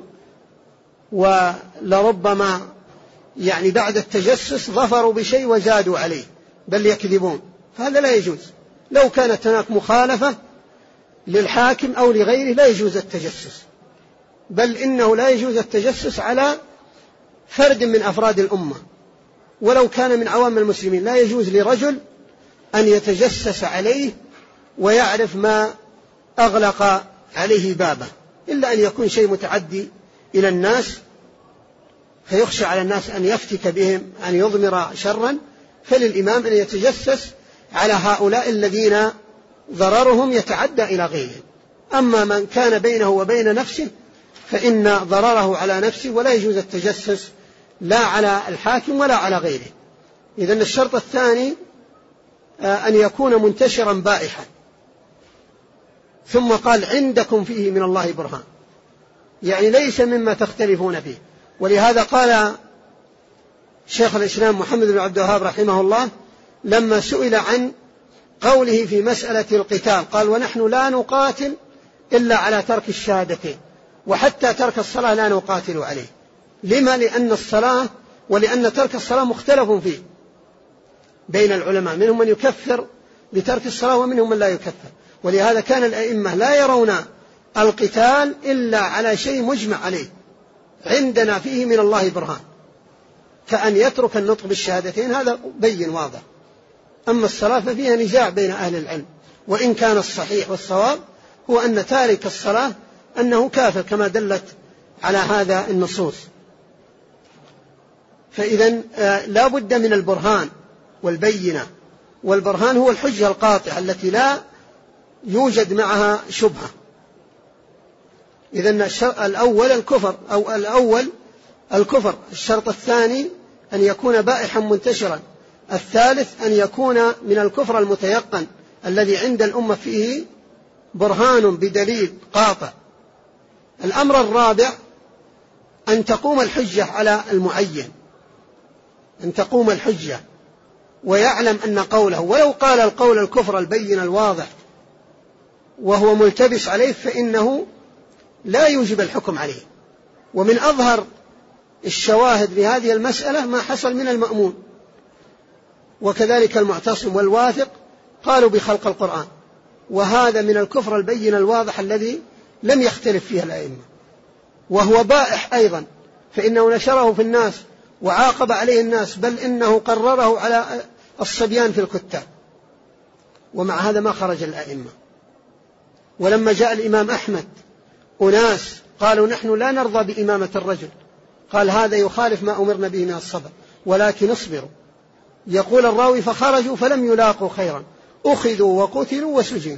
ولربما يعني بعد التجسس ظفروا بشيء وزادوا عليه بل يكذبون، فهذا لا يجوز. لو كانت هناك مخالفة للحاكم أو لغيره لا يجوز التجسس، بل إنه لا يجوز التجسس على فرد من أفراد الأمة ولو كان من عوام المسلمين. لا يجوز لرجل أن يتجسس عليه ويعرف ما أغلق عليه بابه، إلا أن يكون شيء متعدي إلى الناس فيخشى على الناس أن يفتك بهم أن يضمر شرا، فللإمام أن يتجسس على هؤلاء الذين ضررهم يتعدى إلى غيرهم. أما من كان بينه وبين نفسه فإن ضرره على نفسه ولا يجوز التجسس لا على الحاكم ولا على غيره. إذن الشرط الثاني أن يكون منتشرا بائحا. ثم قال عندكم فيه من الله برهان، يعني ليس مما تختلفون فيه. ولهذا قال شيخ الإسلام محمد بن عبد الوهاب رحمه الله لما سئل عن قوله في مسألة القتال قال ونحن لا نقاتل إلا على ترك الشهادتين، وحتى ترك الصلاة لا نقاتل عليه. لما؟ لأن الصلاة ولأن ترك الصلاة مختلف فيه بين العلماء، منهم من يكفر بترك الصلاة ومنهم من لا يكفر. ولهذا كان الأئمة لا يرون القتال إلا على شيء مجمع عليه عندنا فيه من الله برهان، كأن يترك النطق بالشهادتين، هذا بين واضح. أما الصلاة ففيها نزاع بين أهل العلم، وإن كان الصحيح والصواب هو أن تارك الصلاة أنه كافر كما دلت على هذا النصوص. فإذن لا بد من البرهان والبينة، والبرهان هو الحجة القاطعة التي لا يوجد معها شبهة. إذن الأول الكفر أو الأول الكفر، الشرط الثاني أن يكون بائحا منتشرا، الثالث أن يكون من الكفر المتيقن الذي عند الأمة فيه برهان بدليل قاطع. الأمر الرابع أن تقوم الحجة على المعين، أن تقوم الحجة ويعلم أن قوله ولو قال القول الكفر البين الواضح وهو ملتبس عليه فإنه لا يوجب الحكم عليه. ومن أظهر الشواهد لهذه المسألة ما حصل من المأمون وكذلك المعتصم والواثق قالوا بخلق القرآن، وهذا من الكفر البين الواضح الذي لم يختلف فيه الأئمة، وهو بائح أيضا، فإنه نشره في الناس وعاقب عليه الناس، بل إنه قرره على الصبيان في الكتاب، ومع هذا ما خرج الأئمة. ولما جاء الإمام أحمد أناس قالوا نحن لا نرضى بإمامة الرجل، قال هذا يخالف ما أمرنا به من الصبر ولكن اصبروا. يقول الراوي فخرجوا فلم يلاقوا خيرا أخذوا وقتلوا وسجنوا.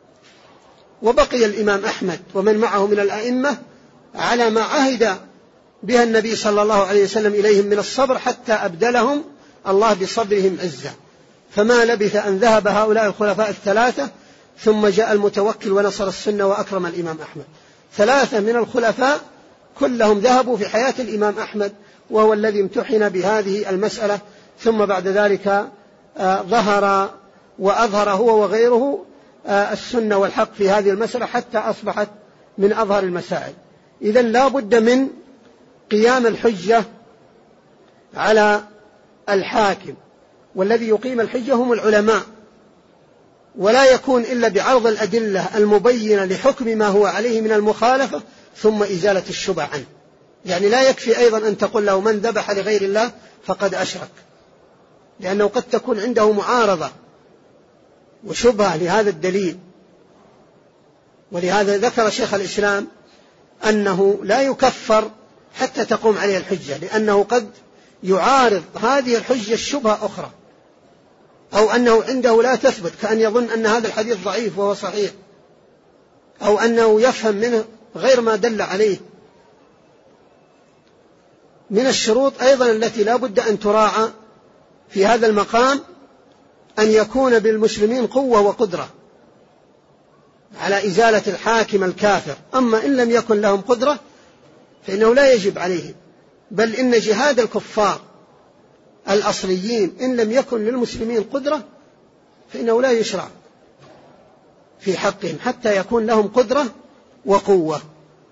وبقي الإمام أحمد ومن معه من الأئمة على ما عهد بها النبي صلى الله عليه وسلم إليهم من الصبر حتى أبدلهم الله بصبرهم عزة. فما لبث أن ذهب هؤلاء الخلفاء الثلاثة ثم جاء المتوكل ونصر السنة وأكرم الإمام أحمد. ثلاثة من الخلفاء كلهم ذهبوا في حياة الإمام أحمد، وهو الذي امتحن بهذه المسألة، ثم بعد ذلك ظهر وأظهر هو وغيره السنة والحق في هذه المسألة حتى أصبحت من أظهر المسائل. إذن لا بد من قيام الحجة على الحاكم، والذي يقيم الحجة هم العلماء، ولا يكون إلا بعرض الأدلة المبينة لحكم ما هو عليه من المخالفة ثم إزالة الشبه عنه. يعني لا يكفي أيضا أن تقول له من ذبح لغير الله فقد أشرك، لأنه قد تكون عنده معارضة وشبهة لهذا الدليل. ولهذا ذكر شيخ الإسلام أنه لا يكفر حتى تقوم عليه الحجة، لأنه قد يعارض هذه الحجة الشبهة أخرى، أو أنه عنده لا تثبت، كأن يظن أن هذا الحديث ضعيف وهو صحيح، أو أنه يفهم منه غير ما دل عليه. من الشروط أيضا التي لا بد أن تراعى في هذا المقام أن يكون بالمسلمين قوة وقدرة على إزالة الحاكم الكافر. أما إن لم يكن لهم قدرة فإنه لا يجب عليهم، بل إن جهاد الكفار الأصليين إن لم يكن للمسلمين قدرة فإنه لا يشرع في حقهم حتى يكون لهم قدرة وقوة.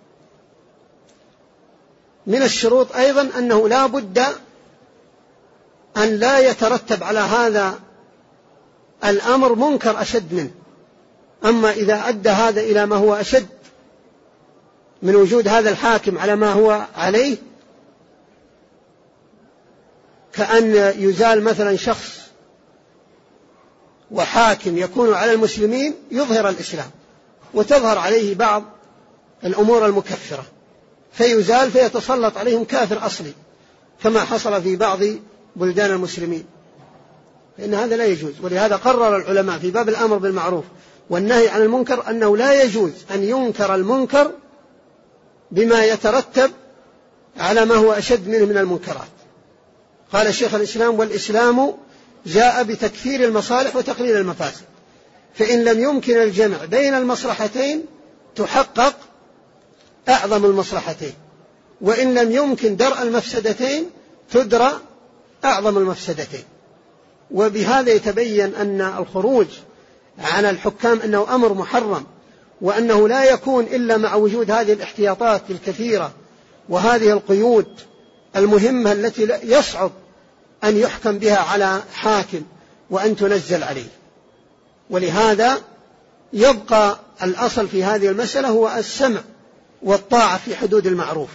من الشروط أيضا أنه لا بد أن لا يترتب على هذا الأمر منكر أشد منه. أما إذا أدى هذا إلى ما هو أشد من وجود هذا الحاكم على ما هو عليه، كأن يزال مثلا شخص وحاكم يكون على المسلمين يظهر الإسلام وتظهر عليه بعض الأمور المكفرة فيزال فيتسلط عليهم كافر أصلي كما حصل في بعض بلدان المسلمين، فإن هذا لا يجوز. ولهذا قرر العلماء في باب الأمر بالمعروف والنهي عن المنكر أنه لا يجوز أن ينكر المنكر بما يترتب على ما هو أشد منه من المنكرات. قال شيخ الإسلام: والإسلام جاء بتكثير المصالح وتقليل المفاسد، فإن لم يمكن الجمع بين المصلحتين تحقق أعظم المصلحتين، وإن لم يمكن درء المفسدتين تدرى أعظم المفسدتين. وبهذا يتبين أن الخروج عن الحكام أنه أمر محرم، وأنه لا يكون إلا مع وجود هذه الاحتياطات الكثيرة وهذه القيود المهمة التي يصعب أن يحكم بها على حاكم وأن تنزل عليه. ولهذا يبقى الأصل في هذه المسألة هو السمع والطاعة في حدود المعروف،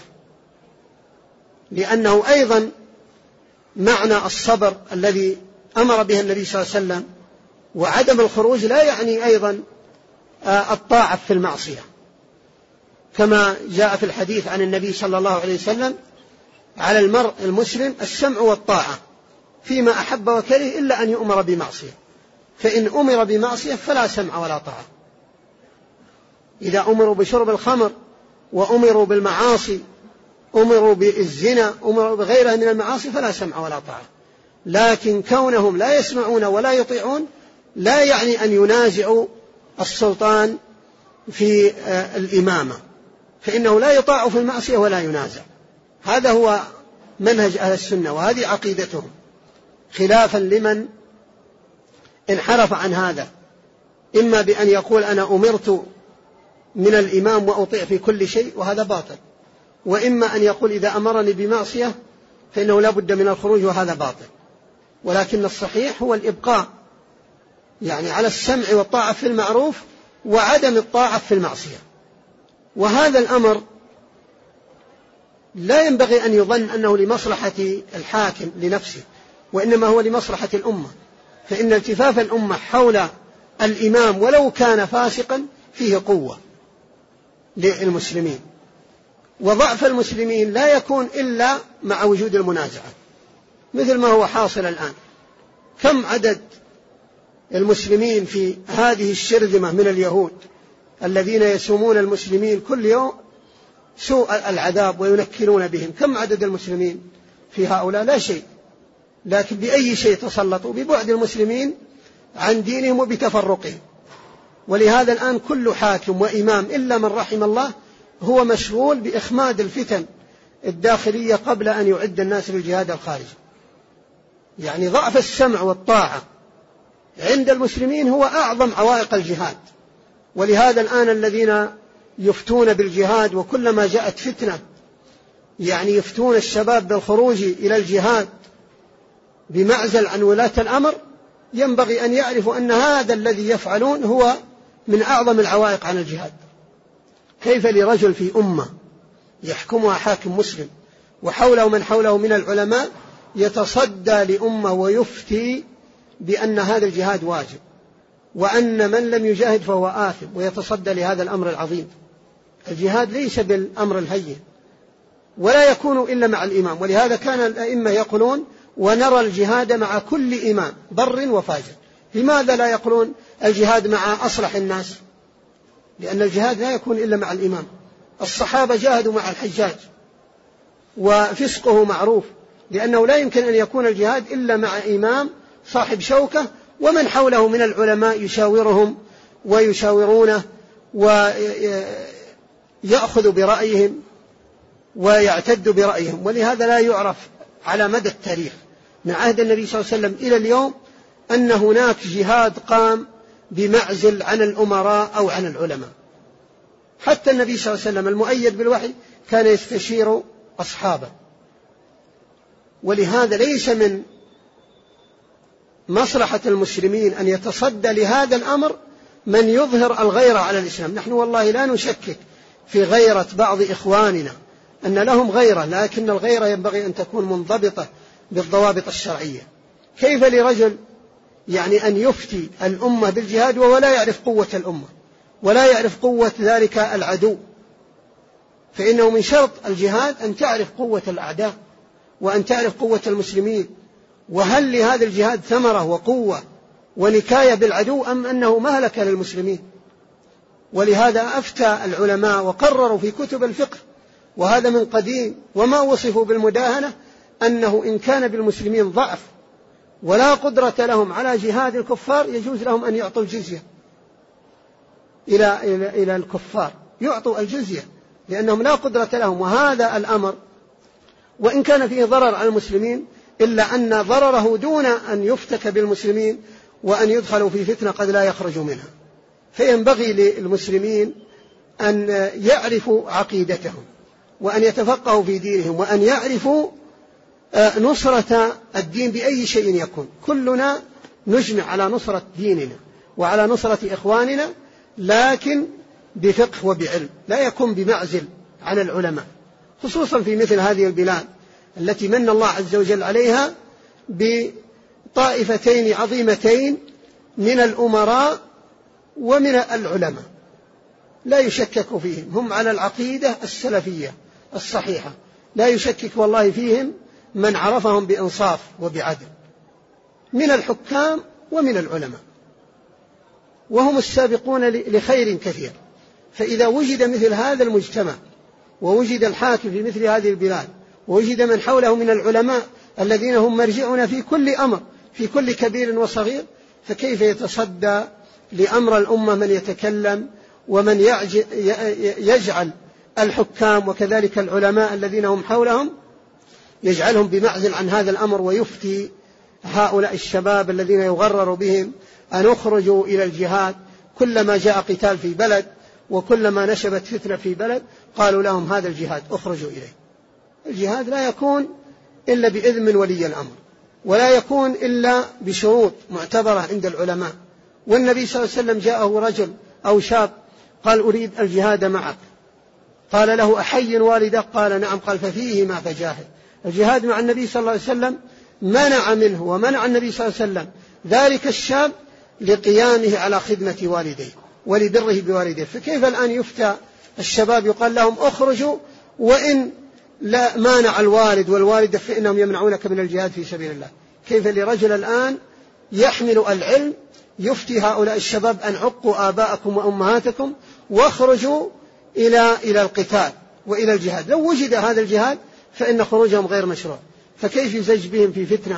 لأنه أيضا معنى الصبر الذي أمر به النبي صلى الله عليه وسلم وعدم الخروج لا يعني أيضا الطاعة في المعصية، كما جاء في الحديث عن النبي صلى الله عليه وسلم: على المرء المسلم السمع والطاعة فيما أحب وكره إلا أن يؤمر بمعصية، فإن أمر بمعصية فلا سمع ولا طاعة. إذا أمروا بشرب الخمر وأمروا بالمعاصي، أمروا بالزنا، أمروا بغيرها من المعاصي، فلا سمع ولا طاعة. لكن كونهم لا يسمعون ولا يطيعون لا يعني أن ينازعوا السلطان في الإمامة، فإنه لا يطاع في المعصية ولا ينازع. هذا هو منهج أهل السنة وهذه عقيدتهم، خلافا لمن انحرف عن هذا، إما بأن يقول أنا أمرت من الإمام وأطيع في كل شيء وهذا باطل، وإما أن يقول إذا أمرني بمعصية فإنه لا بد من الخروج وهذا باطل. ولكن الصحيح هو الإبقاء يعني على السمع والطاعة في المعروف وعدم الطاعة في المعصية. وهذا الأمر لا ينبغي أن يظن أنه لمصلحة الحاكم لنفسه، وإنما هو لمصلحة الأمة، فإن التفاف الأمة حول الإمام ولو كان فاسقا فيه قوة للمسلمين، وضعف المسلمين لا يكون إلا مع وجود المنازعة، مثل ما هو حاصل الآن. كم عدد المسلمين في هذه الشرذمة من اليهود الذين يسومون المسلمين كل يوم سوء العذاب وينكلون بهم؟ كم عدد المسلمين في هؤلاء؟ لا شيء. لكن بأي شيء تسلطوا؟ ببعد المسلمين عن دينهم وبتفرقهم. ولهذا الآن كل حاكم وإمام إلا من رحم الله هو مشغول بإخماد الفتن الداخلية قبل أن يعد الناس للجهاد الخارجي. يعني ضعف السمع والطاعة عند المسلمين هو أعظم عوائق الجهاد. ولهذا الآن الذين يفتون بالجهاد وكلما جاءت فتنة يعني يفتون الشباب بالخروج إلى الجهاد بمعزل عن ولاة الأمر، ينبغي أن يعرفوا أن هذا الذي يفعلون هو من أعظم العوائق عن الجهاد. كيف لرجل في أمة يحكمها حاكم مسلم وحوله من حوله من العلماء يتصدى لأمة ويفتي بأن هذا الجهاد واجب، وأن من لم يجاهد فهو آثم، ويتصدى لهذا الأمر العظيم؟ الجهاد ليس بالأمر الهين ولا يكون إلا مع الإمام. ولهذا كان الأئمة يقولون ونرى الجهاد مع كل إمام بر وفاجر. لماذا لا يقولون الجهاد مع أصلح الناس؟ لأن الجهاد لا يكون إلا مع الإمام. الصحابة جاهدوا مع الحجاج وفسقه معروف، لأنه لا يمكن أن يكون الجهاد إلا مع إمام صاحب شوكة ومن حوله من العلماء يشاورهم ويشاورونه ويأخذ برأيهم ويعتد برأيهم. ولهذا لا يعرف على مدى التاريخ من عهد النبي صلى الله عليه وسلم إلى اليوم أن هناك جهاد قام بمعزل عن الأمراء أو عن العلماء. حتى النبي صلى الله عليه وسلم المؤيد بالوحي كان يستشير أصحابه. ولهذا ليس من مصلحة المسلمين أن يتصدى لهذا الأمر من يظهر الغيرة على الإسلام. نحن والله لا نشكك في غيرة بعض إخواننا أن لهم غيرة، لكن الغيرة ينبغي أن تكون منضبطة بالضوابط الشرعية. كيف لرجل يعني أن يفتي الأمة بالجهاد وهو لا يعرف قوة الأمة ولا يعرف قوة ذلك العدو؟ فإنه من شرط الجهاد أن تعرف قوة الأعداء وأن تعرف قوة المسلمين، وهل لهذا الجهاد ثمرة وقوة ونكاية بالعدو أم أنه مهلكة للمسلمين؟ ولهذا أفتى العلماء وقرروا في كتب الفقه، وهذا من قديم وما وصفوا بالمداهنة، أنه إن كان بالمسلمين ضعف ولا قدرة لهم على جهاد الكفار يجوز لهم أن يعطوا الجزية إلى, إلى, إلى الكفار، يعطوا الجزية لأنهم لا قدرة لهم. وهذا الأمر وإن كان فيه ضرر على المسلمين إلا أن ضرره دون أن يفتك بالمسلمين وأن يدخلوا في فتنة قد لا يخرجوا منها. فينبغي للمسلمين أن يعرفوا عقيدتهم وأن يتفقهوا في دينهم وأن يعرفوا نصرة الدين بأي شيء يكون. كلنا نجمع على نصرة ديننا وعلى نصرة إخواننا، لكن بفقه وبعلم، لا يكون بمعزل عن العلماء، خصوصا في مثل هذه البلاد التي من الله عز وجل عليها بطائفتين عظيمتين من الأمراء ومن العلماء لا يشكك فيهم، هم على العقيدة السلفية الصحيحة، لا يشكك والله فيهم من عرفهم بإنصاف وبعدل من الحكام ومن العلماء، وهم السابقون لخير كثير. فإذا وجد مثل هذا المجتمع ووجد الحاكم في مثل هذه البلاد ووجد من حوله من العلماء الذين هم مرجعنا في كل أمر في كل كبير وصغير، فكيف يتصدى لأمر الأمة من يتكلم ومن يجعل الحكام وكذلك العلماء الذين هم حولهم يجعلهم بمعزل عن هذا الأمر ويفتي هؤلاء الشباب الذين يغرر بهم أن يخرجوا إلى الجهاد. كلما جاء قتال في بلد وكلما نشبت فتنة في بلد قالوا لهم هذا الجهاد اخرجوا إليه. الجهاد لا يكون إلا بإذن ولي الأمر ولا يكون إلا بشروط معتبرة عند العلماء. والنبي صلى الله عليه وسلم جاءه رجل أو شاب قال أريد الجهاد معك، قال له أحي والدك؟ قال نعم. قال ففيهما فجاهد. الجهاد مع النبي صلى الله عليه وسلم منع منه ومنع النبي صلى الله عليه وسلم ذلك الشاب لقيامه على خدمة والديه ولبره بوالديه. فكيف الآن يفتى الشباب يقال لهم اخرجوا وإن لا مانع الوالد والوالدة فإنهم يمنعونك من الجهاد في سبيل الله؟ كيف لرجل الآن يحمل العلم يفتي هؤلاء الشباب أن عقوا آباءكم وأمهاتكم واخرجوا إلى إلى القتال وإلى الجهاد؟ لو وجد هذا الجهاد فإن خروجهم غير مشروع، فكيف يزج بهم في فتنة؟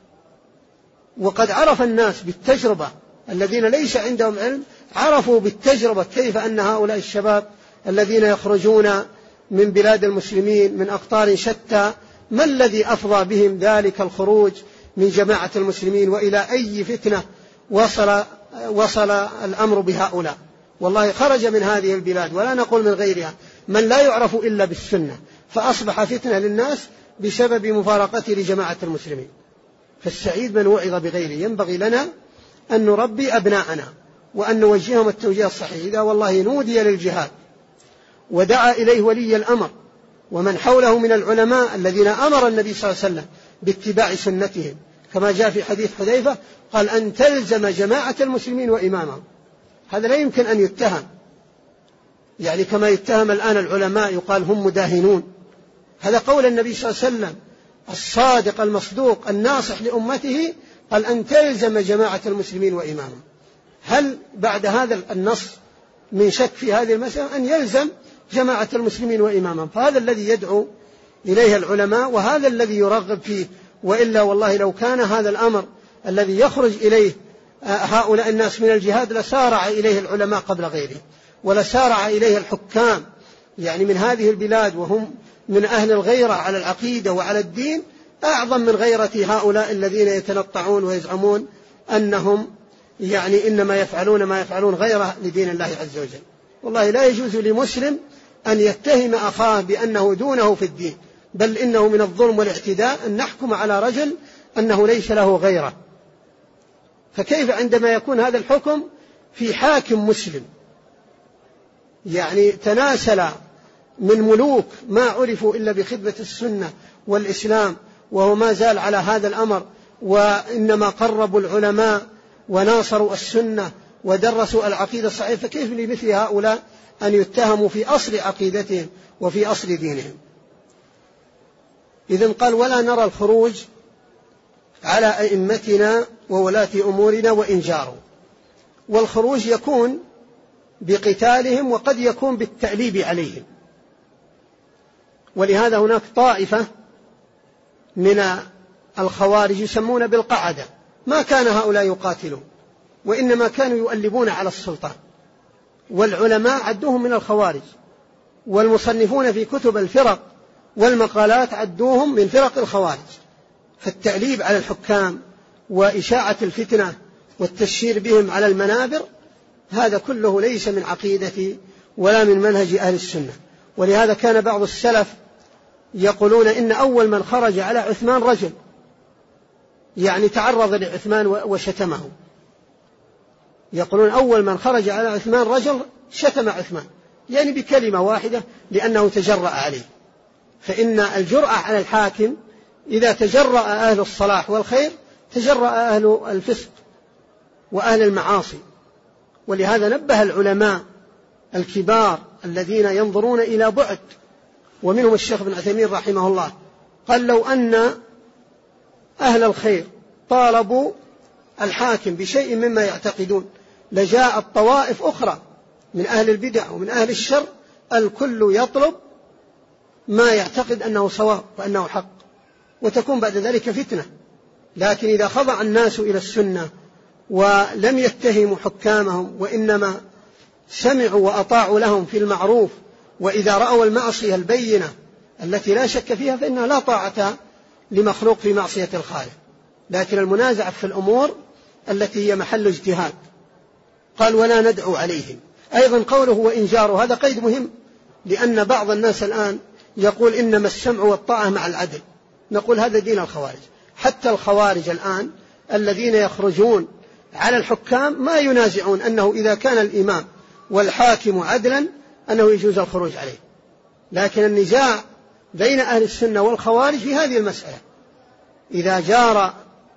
وقد عرف الناس بالتجربة الذين ليس عندهم علم عرفوا بالتجربة كيف أن هؤلاء الشباب الذين يخرجون من بلاد المسلمين من أقطار شتى ما الذي أفضى بهم ذلك الخروج من جماعة المسلمين وإلى أي فتنة وصل, وصل الأمر بهؤلاء؟ والله خرج من هذه البلاد ولا نقول من غيرها من لا يعرف إلا بالسنة، فأصبح فتنة للناس بسبب مفارقته لجماعة المسلمين. فالسعيد من وعظ بغيره. ينبغي لنا أن نربي أبناءنا وأن نوجههم التوجيه الصحيح. إذا والله نودي للجهاد ودعا إليه ولي الأمر ومن حوله من العلماء الذين أمر النبي صلى الله عليه وسلم باتباع سنتهم كما جاء في حديث حذيفة قال أن تلزم جماعة المسلمين وإمامهم، هذا لا يمكن أن يتهم، يعني كما يتهم الآن العلماء يقال هم مداهنون. هذا قول النبي صلى الله عليه وسلم الصادق المصدوق الناصح لأمته قال أن تلزم جماعة المسلمين وإمامهم. هل بعد هذا النص من شك في هذه المسألة أن يلزم جماعة المسلمين وإمامهم؟ فهذا الذي يدعو إليه العلماء وهذا الذي يرغب فيه. وإلا والله لو كان هذا الأمر الذي يخرج إليه هؤلاء الناس من الجهاد لسارع إليه العلماء قبل غيره ولسارع إليه الحكام يعني من هذه البلاد وهم من أهل الغيرة على العقيدة وعلى الدين أعظم من غيرة هؤلاء الذين يتنطعون ويزعمون أنهم يعني إنما يفعلون ما يفعلون غيره لدين الله عز وجل. والله لا يجوز لمسلم أن يتهم أخاه بأنه دونه في الدين، بل إنه من الظلم والاعتداء أن نحكم على رجل أنه ليس له غيره. فكيف عندما يكون هذا الحكم في حاكم مسلم يعني تناسل من ملوك ما عرفوا إلا بخدمة السنة والإسلام، وهو ما زال على هذا الأمر، وإنما قربوا العلماء وناصروا السنة ودرسوا العقيدة الصحيحة، فكيف لمثل هؤلاء أن يتهموا في أصل عقيدتهم وفي أصل دينهم؟ إذن قال ولا نرى الخروج على أئمتنا وولاة أمورنا وإن جاروا. والخروج يكون بقتالهم وقد يكون بالتأليب عليهم، ولهذا هناك طائفة من الخوارج يسمون بالقعدة ما كان هؤلاء يقاتلون، وإنما كانوا يؤلبون على السلطان، والعلماء عدوهم من الخوارج، والمصنفون في كتب الفرق والمقالات عدوهم من فرق الخوارج. فالتأليب على الحكام وإشاعة الفتنة والتشهير بهم على المنابر هذا كله ليس من عقيدة ولا من منهج أهل السنة. ولهذا كان بعض السلف يقولون إن أول من خرج على عثمان رجل يعني تعرض لعثمان وشتمه، يقولون أول من خرج على عثمان رجل شتم عثمان يعني بكلمة واحدة لأنه تجرأ عليه. فإن الجرأة على الحاكم إذا تجرأ أهل الصلاح والخير تجرأ أهل الفسق وأهل المعاصي. ولهذا نبه العلماء الكبار الذين ينظرون إلى بعد، ومنهم الشيخ بن عثيمين رحمه الله قال لو أن أهل الخير طالبوا الحاكم بشيء مما يعتقدون لجاءت طوائف أخرى من أهل البدع ومن أهل الشر الكل يطلب ما يعتقد أنه صواب وأنه حق، وتكون بعد ذلك فتنة. لكن إذا خضع الناس إلى السنة ولم يتهموا حكامهم وإنما سمعوا وأطاعوا لهم في المعروف، وإذا رأوا المعصية البينة التي لا شك فيها فإنها لا طاعة لمخلوق في معصية الخالق. لكن المنازعة في الأمور التي هي محل اجتهاد. قال ولا ندعو عليهم. أيضا قوله وإن جاروا هذا قيد مهم، لأن بعض الناس الآن يقول إنما السمع والطاعة مع العدل. نقول هذا دين الخوارج. حتى الخوارج الآن الذين يخرجون على الحكام ما ينازعون أنه إذا كان الإمام والحاكم عدلا أنه يجوز الخروج عليه. لكن النزاع بين أهل السنة والخوارج في هذه المسألة، إذا جار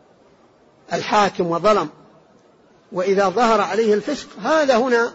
الحاكم وظلم وإذا ظهر عليه الفسق، هذا هنا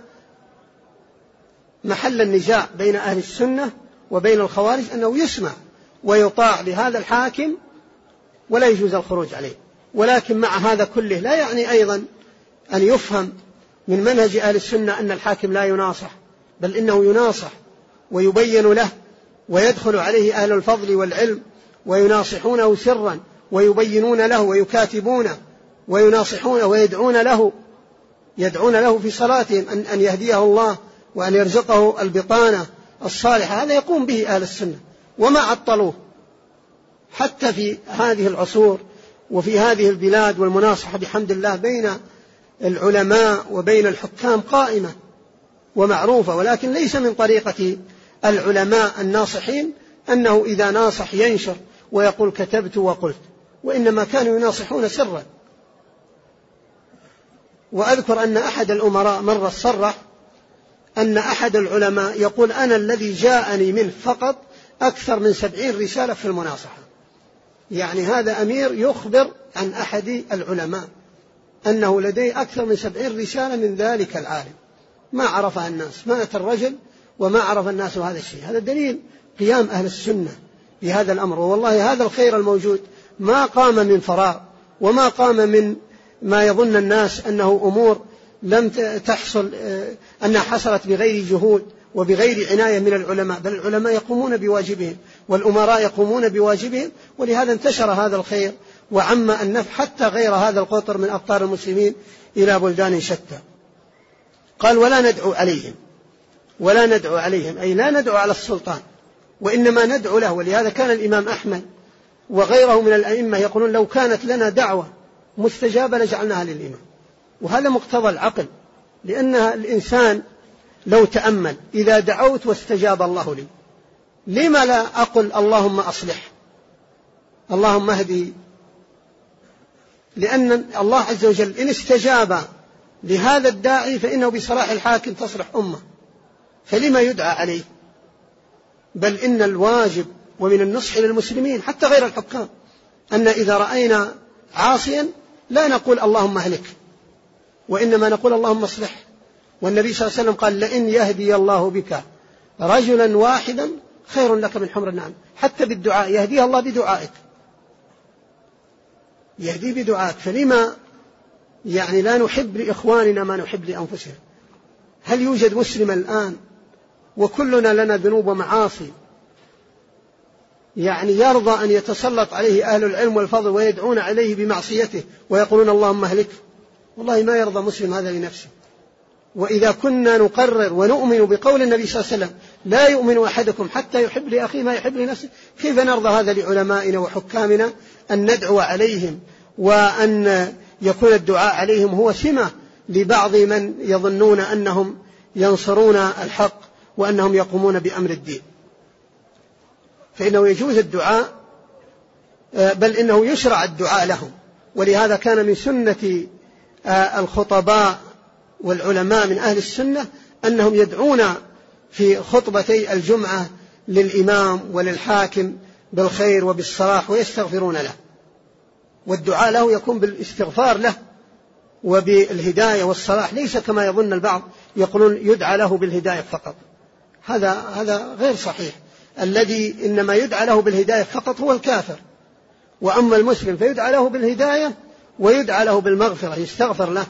محل النزاع بين أهل السنة وبين الخوارج، أنه يسمع ويطاع لهذا الحاكم ولا يجوز الخروج عليه. ولكن مع هذا كله لا يعني أيضا أن يفهم من منهج أهل السنة أن الحاكم لا يناصح، بل إنه يناصح ويبين له ويدخل عليه أهل الفضل والعلم ويناصحونه سرا ويبينون له ويكاتبونه ويناصحونه ويدعون له يدعون له في صلاتهم أن, أن يهديه الله وأن يرزقه البطانة الصالحة. هذا يقوم به أهل السنة وما عطلوه. حتى في هذه العصور وفي هذه البلاد والمناصحة بحمد الله بين العلماء وبين الحكام قائمة ومعروفة، ولكن ليس من طريقة العلماء الناصحين أنه إذا ناصح ينشر ويقول كتبت وقلت، وإنما كانوا يناصحون سرا. وأذكر أن أحد الأمراء مرة صرح أن أحد العلماء يقول أنا الذي جاءني منه فقط أكثر من سبعين رسالة في المناصحة. يعني هذا أمير يخبر عن أحد العلماء أنه لديه أكثر من سبعين رسالة من ذلك العالم ما عرفها الناس، مات الرجل وما عرف الناس هذا الشيء. هذا دليل قيام أهل السنة بهذا الأمر. والله هذا الخير الموجود ما قام من فراغ، وما قام من ما يظن الناس أنه أمور لم تحصل أنها حصلت بغير جهود وبغير عناية من العلماء، بل العلماء يقومون بواجبهم والأمراء يقومون بواجبهم. ولهذا انتشر هذا الخير وعم النفع حتى غير هذا القطر من أقطار المسلمين إلى بلدان شتى. قال ولا ندعو عليهم. ولا ندعو عليهم أي لا ندعو على السلطان، وإنما ندعو له. ولهذا كان الإمام أحمد وغيره من الأئمة يقولون لو كانت لنا دعوة مستجابة لجعلناها للإمام. وهذا مقتضى العقل، لأن الإنسان لو تأمل إذا دعوت واستجاب الله لي لما لا أقل اللهم أصلح اللهم اهدي؟ لأن الله عز وجل إن استجاب لهذا الداعي فإنه بصلاح الحاكم تصلح أمة، فلما يدعى عليه؟ بل إن الواجب ومن النصح للمسلمين حتى غير الحكام أن إذا رأينا عاصيا لا نقول اللهم اهلك، وإنما نقول اللهم اصلح. والنبي صلى الله عليه وسلم قال لئن يهدي الله بك رجلا واحدا خير لك من حمر النعم. حتى بالدعاء يهديه الله بدعائك، يهدي بدعائك. فلما يعني لا نحب لإخواننا ما نحب لأنفسنا؟ هل يوجد مسلم الآن وكلنا لنا ذنوب ومعاصي يعني يرضى أن يتسلط عليه أهل العلم والفضل ويدعون عليه بمعصيته ويقولون اللهم اهلك؟ والله ما يرضى مسلم هذا لنفسه. وإذا كنا نقرر ونؤمن بقول النبي صلى الله عليه وسلم لا يؤمن أحدكم حتى يحب لأخيه ما يحب لنفسه، كيف نرضى هذا لعلمائنا وحكامنا أن ندعو عليهم وأن يكون الدعاء عليهم هو سمة لبعض من يظنون أنهم ينصرون الحق وأنهم يقومون بأمر الدين؟ فإنه يجوز الدعاء، بل إنه يشرع الدعاء لهم. ولهذا كان من سنة الخطباء والعلماء من أهل السنة أنهم يدعون في خطبتي الجمعة للإمام وللحاكم بالخير وبالصلاح ويستغفرون له، والدعاء له يكون بالاستغفار له وبالهداية والصلاح، ليس كما يظن البعض يقولون يدعى له بالهداية فقط. هذا هذا غير صحيح. الذي إنما يدعى له بالهداية فقط هو الكافر، وأما المسلم فيدعى له بالهداية ويدعى له بالمغفرة، يستغفر له.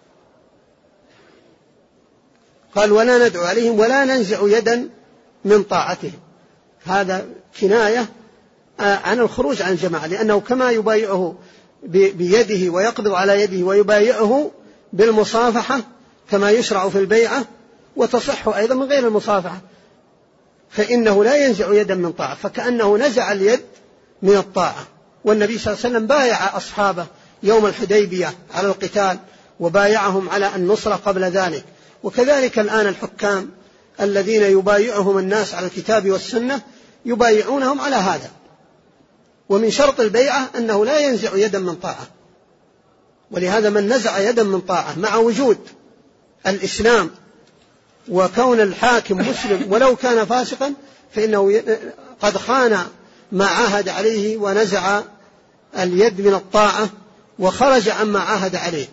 قال ولا ندعو عليهم ولا ننزع يدا من طاعتهم. هذا كناية عن الخروج عن الجماعة، لأنه كما يبايعه بيده ويقبض على يده ويبايعه بالمصافحة كما يشرع في البيعة وتصح أيضا من غير المصافحة، فإنه لا ينزع يدا من طاعة، فكأنه نزع اليد من الطاعة. والنبي صلى الله عليه وسلم بايع أصحابه يوم الحديبية على القتال وبايعهم على النصرة قبل ذلك. وكذلك الآن الحكام الذين يبايعهم الناس على الكتاب والسنة يبايعونهم على هذا. ومن شرط البيعة أنه لا ينزع يدا من طاعة. ولهذا من نزع يدا من طاعة مع وجود الإسلام وكون الحاكم مسلم ولو كان فاسقا فإنه قد خان ما عاهد عليه ونزع اليد من الطاعة وخرج عما عاهد عليه.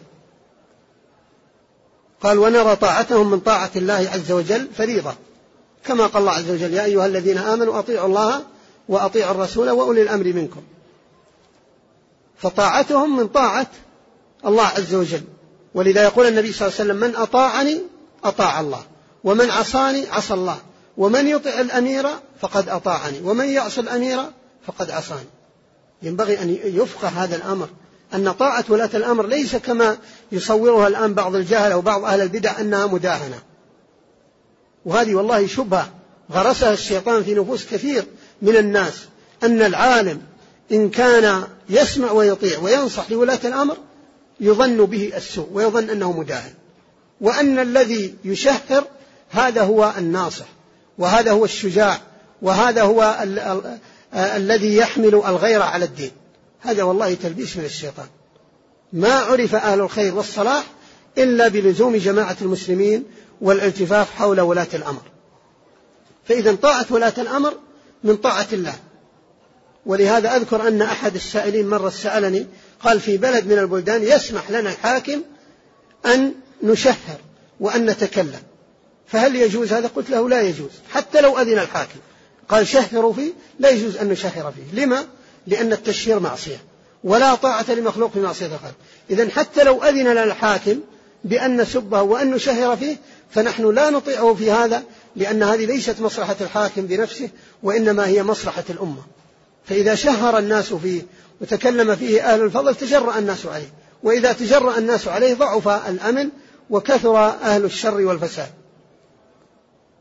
قال ونرى طاعتهم من طاعة الله عز وجل فريضة، كما قال الله عز وجل يا أيها الذين آمنوا أطيعوا الله وأطيعوا الرسول وأولي الأمر منكم. فطاعتهم من طاعة الله عز وجل. ولذا يقول النبي صلى الله عليه وسلم من أطاعني أطاع الله ومن عصاني عصى الله ومن يطع الأمير فقد أطاعني ومن يعص الأمير فقد عصاني. ينبغي أن يفقه هذا الأمر، أن طاعة ولاة الأمر ليس كما يصورها الآن بعض الجهل وبعض أهل البدع أنها مداهنة. وهذه والله شبهة غرسها الشيطان في نفوس كثير من الناس، أن العالم إن كان يسمع ويطيع وينصح لولاة الأمر يظن به السوء ويظن أنه مداهن، وأن الذي يشهر هذا هو الناصح وهذا هو الشجاع وهذا هو ال ال الذي يحمل الغيرة على الدين. هذا والله تلبيس من الشيطان. ما عرف أهل الخير والصلاح إلا بلزوم جماعة المسلمين والالتفاف حول ولاة الأمر. فإذا طاعة ولاة الأمر من طاعة الله. ولهذا أذكر أن أحد السائلين مرة سألني قال في بلد من البلدان يسمح لنا الحاكم أن نشهر وأن نتكلم، فهل يجوز هذا؟ قلت له لا يجوز حتى لو أذن الحاكم. قال شهروا فيه، لا يجوز أن نشهر فيه. لما؟ لأن التشهير معصية ولا طاعة لمخلوق في معصية الخالق. إذن حتى لو أذن لنا الحاكم بأن نسبه وأن نشهر فيه فنحن لا نطيعه في هذا، لأن هذه ليست مصلحة الحاكم بنفسه وإنما هي مصلحة الأمة. فإذا شهر الناس فيه وتكلم فيه أهل الفضل تجرأ الناس عليه، وإذا تجرأ الناس عليه ضعف الأمن وكثر أهل الشر والفساد.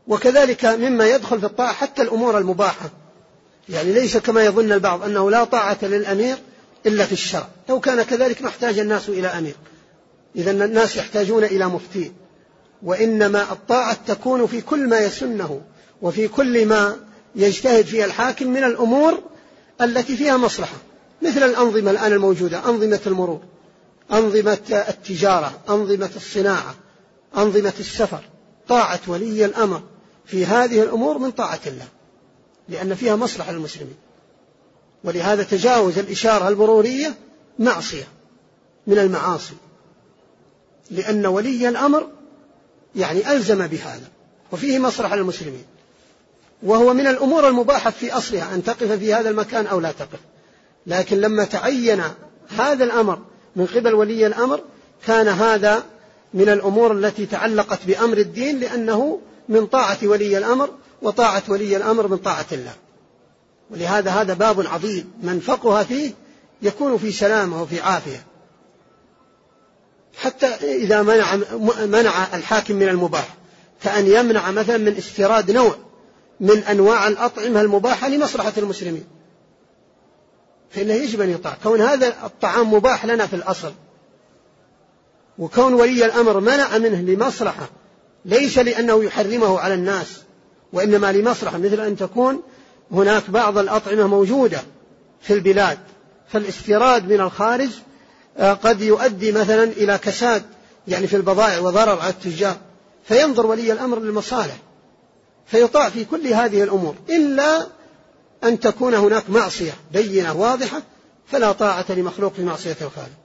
وكذلك مما يدخل في الطاعة حتى الأمور المباحة، يعني ليس كما يظن البعض أنه لا طاعة للأمير إلا في الشرع، لو كان كذلك ما احتاج الناس إلى أمير، إذا الناس يحتاجون إلى مفتي، وإنما الطاعة تكون في كل ما يسنه وفي كل ما يجتهد فيها الحاكم من الأمور التي فيها مصلحة، مثل الأنظمة الآن الموجودة، أنظمة المرور، أنظمة التجارة، أنظمة الصناعة، أنظمة السفر. طاعة ولي الأمر في هذه الأمور من طاعة الله، لأن فيها مصلحة للمسلمين. ولهذا تجاوز الإشارة المرورية معصية من المعاصي، لأن ولي الأمر يعني ألزم بهذا وفيه مصلحة للمسلمين، وهو من الأمور المباحة في أصلها أن تقف في هذا المكان أو لا تقف، لكن لما تعين هذا الأمر من قبل ولي الأمر كان هذا من الأمور التي تعلقت بأمر الدين، لأنه من طاعة ولي الأمر، وطاعة ولي الأمر من طاعة الله. ولهذا هذا باب عظيم، من فقه فيه يكون في سلامة وفي عافية. حتى إذا منع, منع الحاكم من المباح، كأن يمنع مثلا من استيراد نوع من أنواع الأطعمة المباحة لمصلحة المسلمين، فإنه يجب أن يطاع، كون هذا الطعام مباح لنا في الأصل، وكون ولي الأمر منع منه لمصلحة ليس لأنه يحرمه على الناس، وإنما لمصلحة، مثل أن تكون هناك بعض الأطعمة موجودة في البلاد، فالاستيراد من الخارج قد يؤدي مثلا إلى كساد يعني في البضائع وضرر على التجار، فينظر ولي الأمر للمصالح فيطاع في كل هذه الأمور، إلا أن تكون هناك معصية بينة واضحة فلا طاعة لمخلوق في معصية الخالق.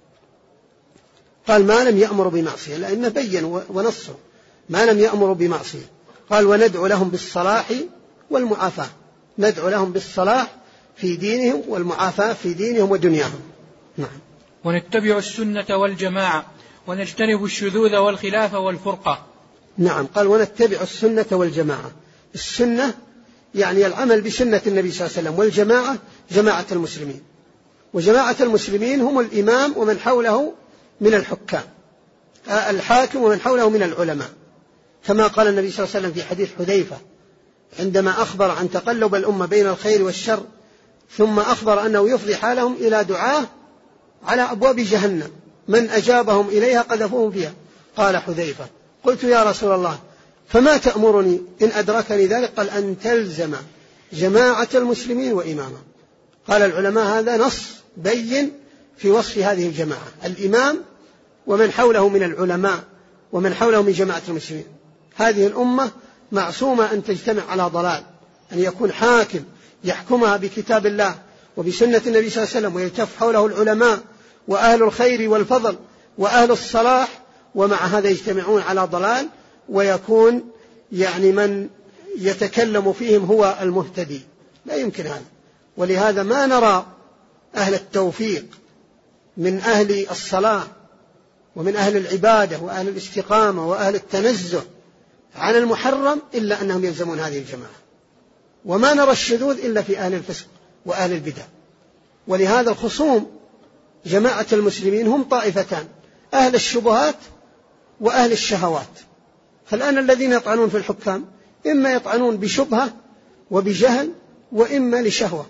قال ما لم يأمر بمعصية، لأنه بين ونصه ما لم يأمر بمعصية. قال وندعو لهم بالصلاح والمعافاة، ندعو لهم بالصلاح في دينهم والمعافاة في دينهم ودنياهم. نعم. ونتبع السنة والجماعة ونجتنب الشذوذ والخلاف والفرقة. نعم. قال ونتبع السنة والجماعة، السنة يعني العمل بسنة النبي صلى الله عليه وسلم، والجماعة جماعة المسلمين، وجماعة المسلمين هم الإمام ومن حوله من الحكام، الحاكم ومن حوله من العلماء، كما قال النبي صلى الله عليه وسلم في حديث حذيفة عندما أخبر عن تقلب الأمة بين الخير والشر، ثم أخبر أنه يفضي حالهم إلى دعاة على أبواب جهنم من أجابهم إليها قذفوهم فيها. قال حذيفة قلت يا رسول الله فما تأمرني إن أدركني ذلك؟ قال أن تلزم جماعة المسلمين وإمامهم. قال العلماء هذا نص بين في وصف هذه الجماعة، الإمام ومن حوله من العلماء ومن حوله من جماعة المسلمين. هذه الأمة معصومة أن تجتمع على ضلال، أن يكون حاكم يحكمها بكتاب الله وبسنة النبي صلى الله عليه وسلم، ويلتف حوله العلماء وأهل الخير والفضل وأهل الصلاح، ومع هذا يجتمعون على ضلال، ويكون يعني من يتكلم فيهم هو المهتدي. لا يمكن هذا. ولهذا ما نرى أهل التوفيق من أهل الصلاة ومن أهل العبادة وأهل الاستقامة وأهل التنزه عن المحرم إلا أنهم يلزمون هذه الجماعة، وما نرى الشذوذ إلا في أهل الفسق وأهل البدع. ولهذا الخصوم جماعة المسلمين هم طائفتان، أهل الشبهات وأهل الشهوات. فالآن الذين يطعنون في الحكام إما يطعنون بشبهة وبجهل، وإما لشهوة،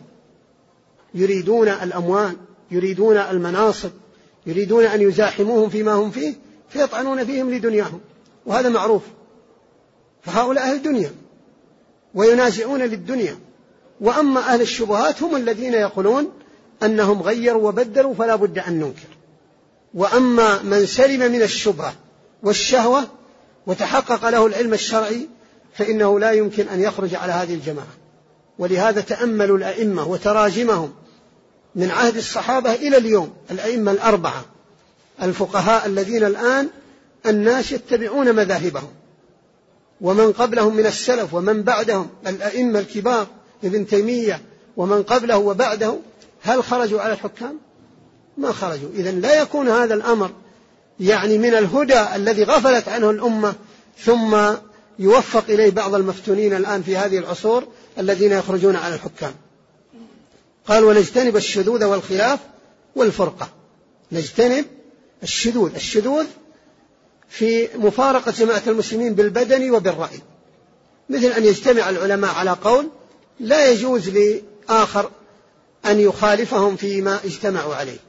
يريدون الأموال، يريدون المناصب، يريدون أن يزاحموهم فيما هم فيه فيطعنون فيهم لدنياهم، وهذا معروف. فهؤلاء أهل الدنيا وينازعون للدنيا. وأما أهل الشبهات هم الذين يقولون أنهم غيروا وبدلوا فلا بد أن ننكر. وأما من سلم من الشبهة والشهوة وتحقق له العلم الشرعي فإنه لا يمكن أن يخرج على هذه الجماعة. ولهذا تأملوا الأئمة وتراجمهم من عهد الصحابة إلى اليوم، الأئمة الأربعة الفقهاء الذين الآن الناس يتبعون مذاهبهم، ومن قبلهم من السلف ومن بعدهم الأئمة الكبار ابن تيمية ومن قبله وبعده، هل خرجوا على الحكام؟ ما خرجوا. إذن لا يكون هذا الأمر يعني من الهدى الذي غفلت عنه الأمة ثم يوفق إليه بعض المفتونين الآن في هذه العصور الذين يخرجون على الحكام. قال ونجتنب الشذوذ والخلاف والفرقة. نجتنب الشذوذ، الشذوذ في مفارقة جماعة المسلمين بالبدن وبالرأي، مثل أن يجتمع العلماء على قول لا يجوز لآخر أن يخالفهم فيما اجتمعوا عليه،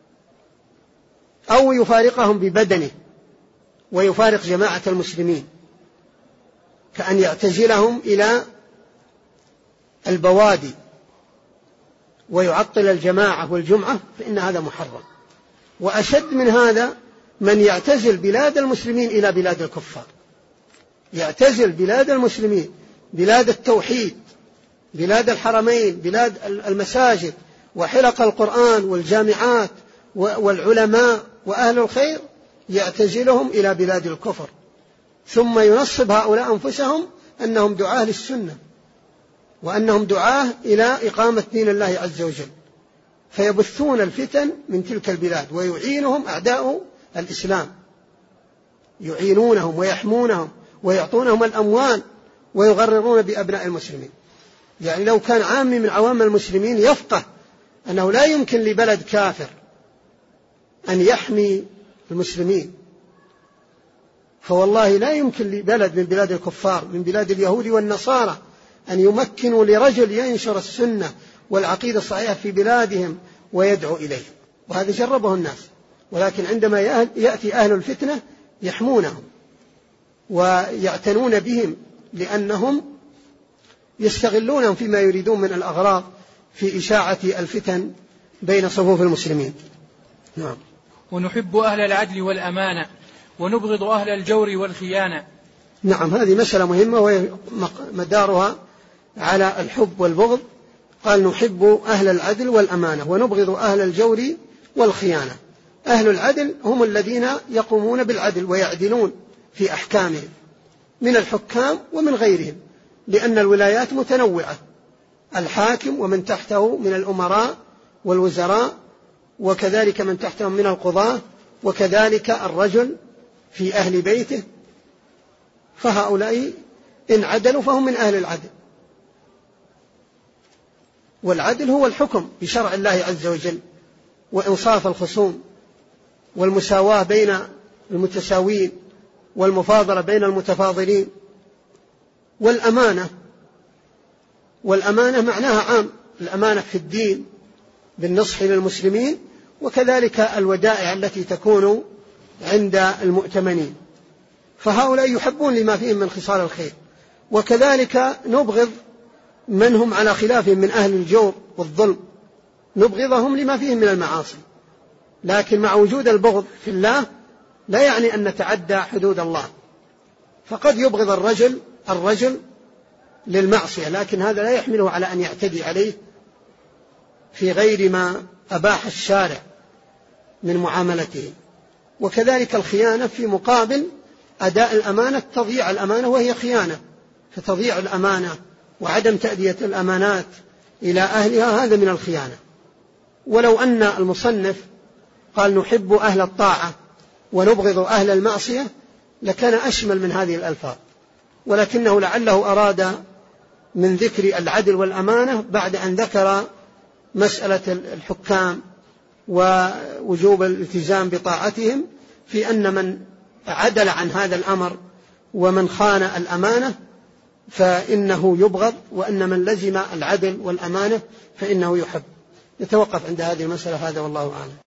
أو يفارقهم ببدنه ويفارق جماعة المسلمين، كأن يعتزلهم إلى البوادي ويعطل الجماعة والجمعة، فإن هذا محرم. وأشد من هذا من يعتزل بلاد المسلمين إلى بلاد الكفار، يعتزل بلاد المسلمين، بلاد التوحيد، بلاد الحرمين، بلاد المساجد وحلق القرآن والجامعات والعلماء وأهل الخير، يعتزلهم إلى بلاد الكفر، ثم ينصب هؤلاء أنفسهم أنهم دعاة للسنة وأنهم دعاة إلى إقامة دين الله عز وجل، فيبثون الفتن من تلك البلاد، ويعينهم أعداء الإسلام، يعينونهم ويحمونهم ويعطونهم الأموال ويغررون بأبناء المسلمين. يعني لو كان عامي من عوام المسلمين يفقه أنه لا يمكن لبلد كافر أن يحمي المسلمين، فوالله لا يمكن لبلد من بلاد الكفار من بلاد اليهود والنصارى أن يمكنوا لرجل ينشر السنة والعقيدة الصحيحة في بلادهم ويدعو إليه، وهذا جربه الناس. ولكن عندما يأتي أهل الفتنة يحمونهم ويعتنون بهم، لأنهم يستغلونهم فيما يريدون من الأغراض في إشاعة الفتن بين صفوف المسلمين. نعم. ونحب أهل العدل والأمانة ونبغض أهل الجور والخيانة. نعم، هذه مسألة مهمة ومدارها على الحب والبغض. قال نحب أهل العدل والأمانة ونبغض أهل الجور والخيانة. أهل العدل هم الذين يقومون بالعدل ويعدلون في أحكامهم من الحكام ومن غيرهم، لأن الولايات متنوعة، الحاكم ومن تحته من الأمراء والوزراء، وكذلك من تحتهم من القضاة، وكذلك الرجل في أهل بيته، فهؤلاء إن عدلوا فهم من أهل العدل. والعدل هو الحكم بشرع الله عز وجل وإنصاف الخصوم والمساواة بين المتساوين والمفاضلة بين المتفاضلين. والأمانة والأمانة معناها عام، الأمانة في الدين بالنصح للمسلمين، وكذلك الودائع التي تكون عند المؤتمنين، فهؤلاء يحبون لما فيهم من خصال الخير. وكذلك نبغض من هم على خلافهم من أهل الجور والظلم، نبغضهم لما فيهم من المعاصي، لكن مع وجود البغض في الله لا يعني أن نتعدى حدود الله. فقد يبغض الرجل الرجل للمعصية، لكن هذا لا يحمله على أن يعتدي عليه في غير ما أباح الشارع من معاملته. وكذلك الخيانة في مقابل أداء الأمانة، تضييع الأمانة وهي خيانة، فتضييع الأمانة وعدم تأدية الأمانات إلى أهلها هذا من الخيانة. ولو أن المصنف قال نحب أهل الطاعة ونبغض أهل المعصية لكان أشمل من هذه الألفاظ، ولكنه لعله أراد من ذكر العدل والأمانة بعد أن ذكر مسألة الحكام ووجوب الالتزام بطاعتهم، في أن من عدل عن هذا الأمر ومن خان الأمانة فإنه يبغض، وأن من لزم العدل والأمانة فإنه يحب. نتوقف عند هذه المسألة، هذا والله أعلم.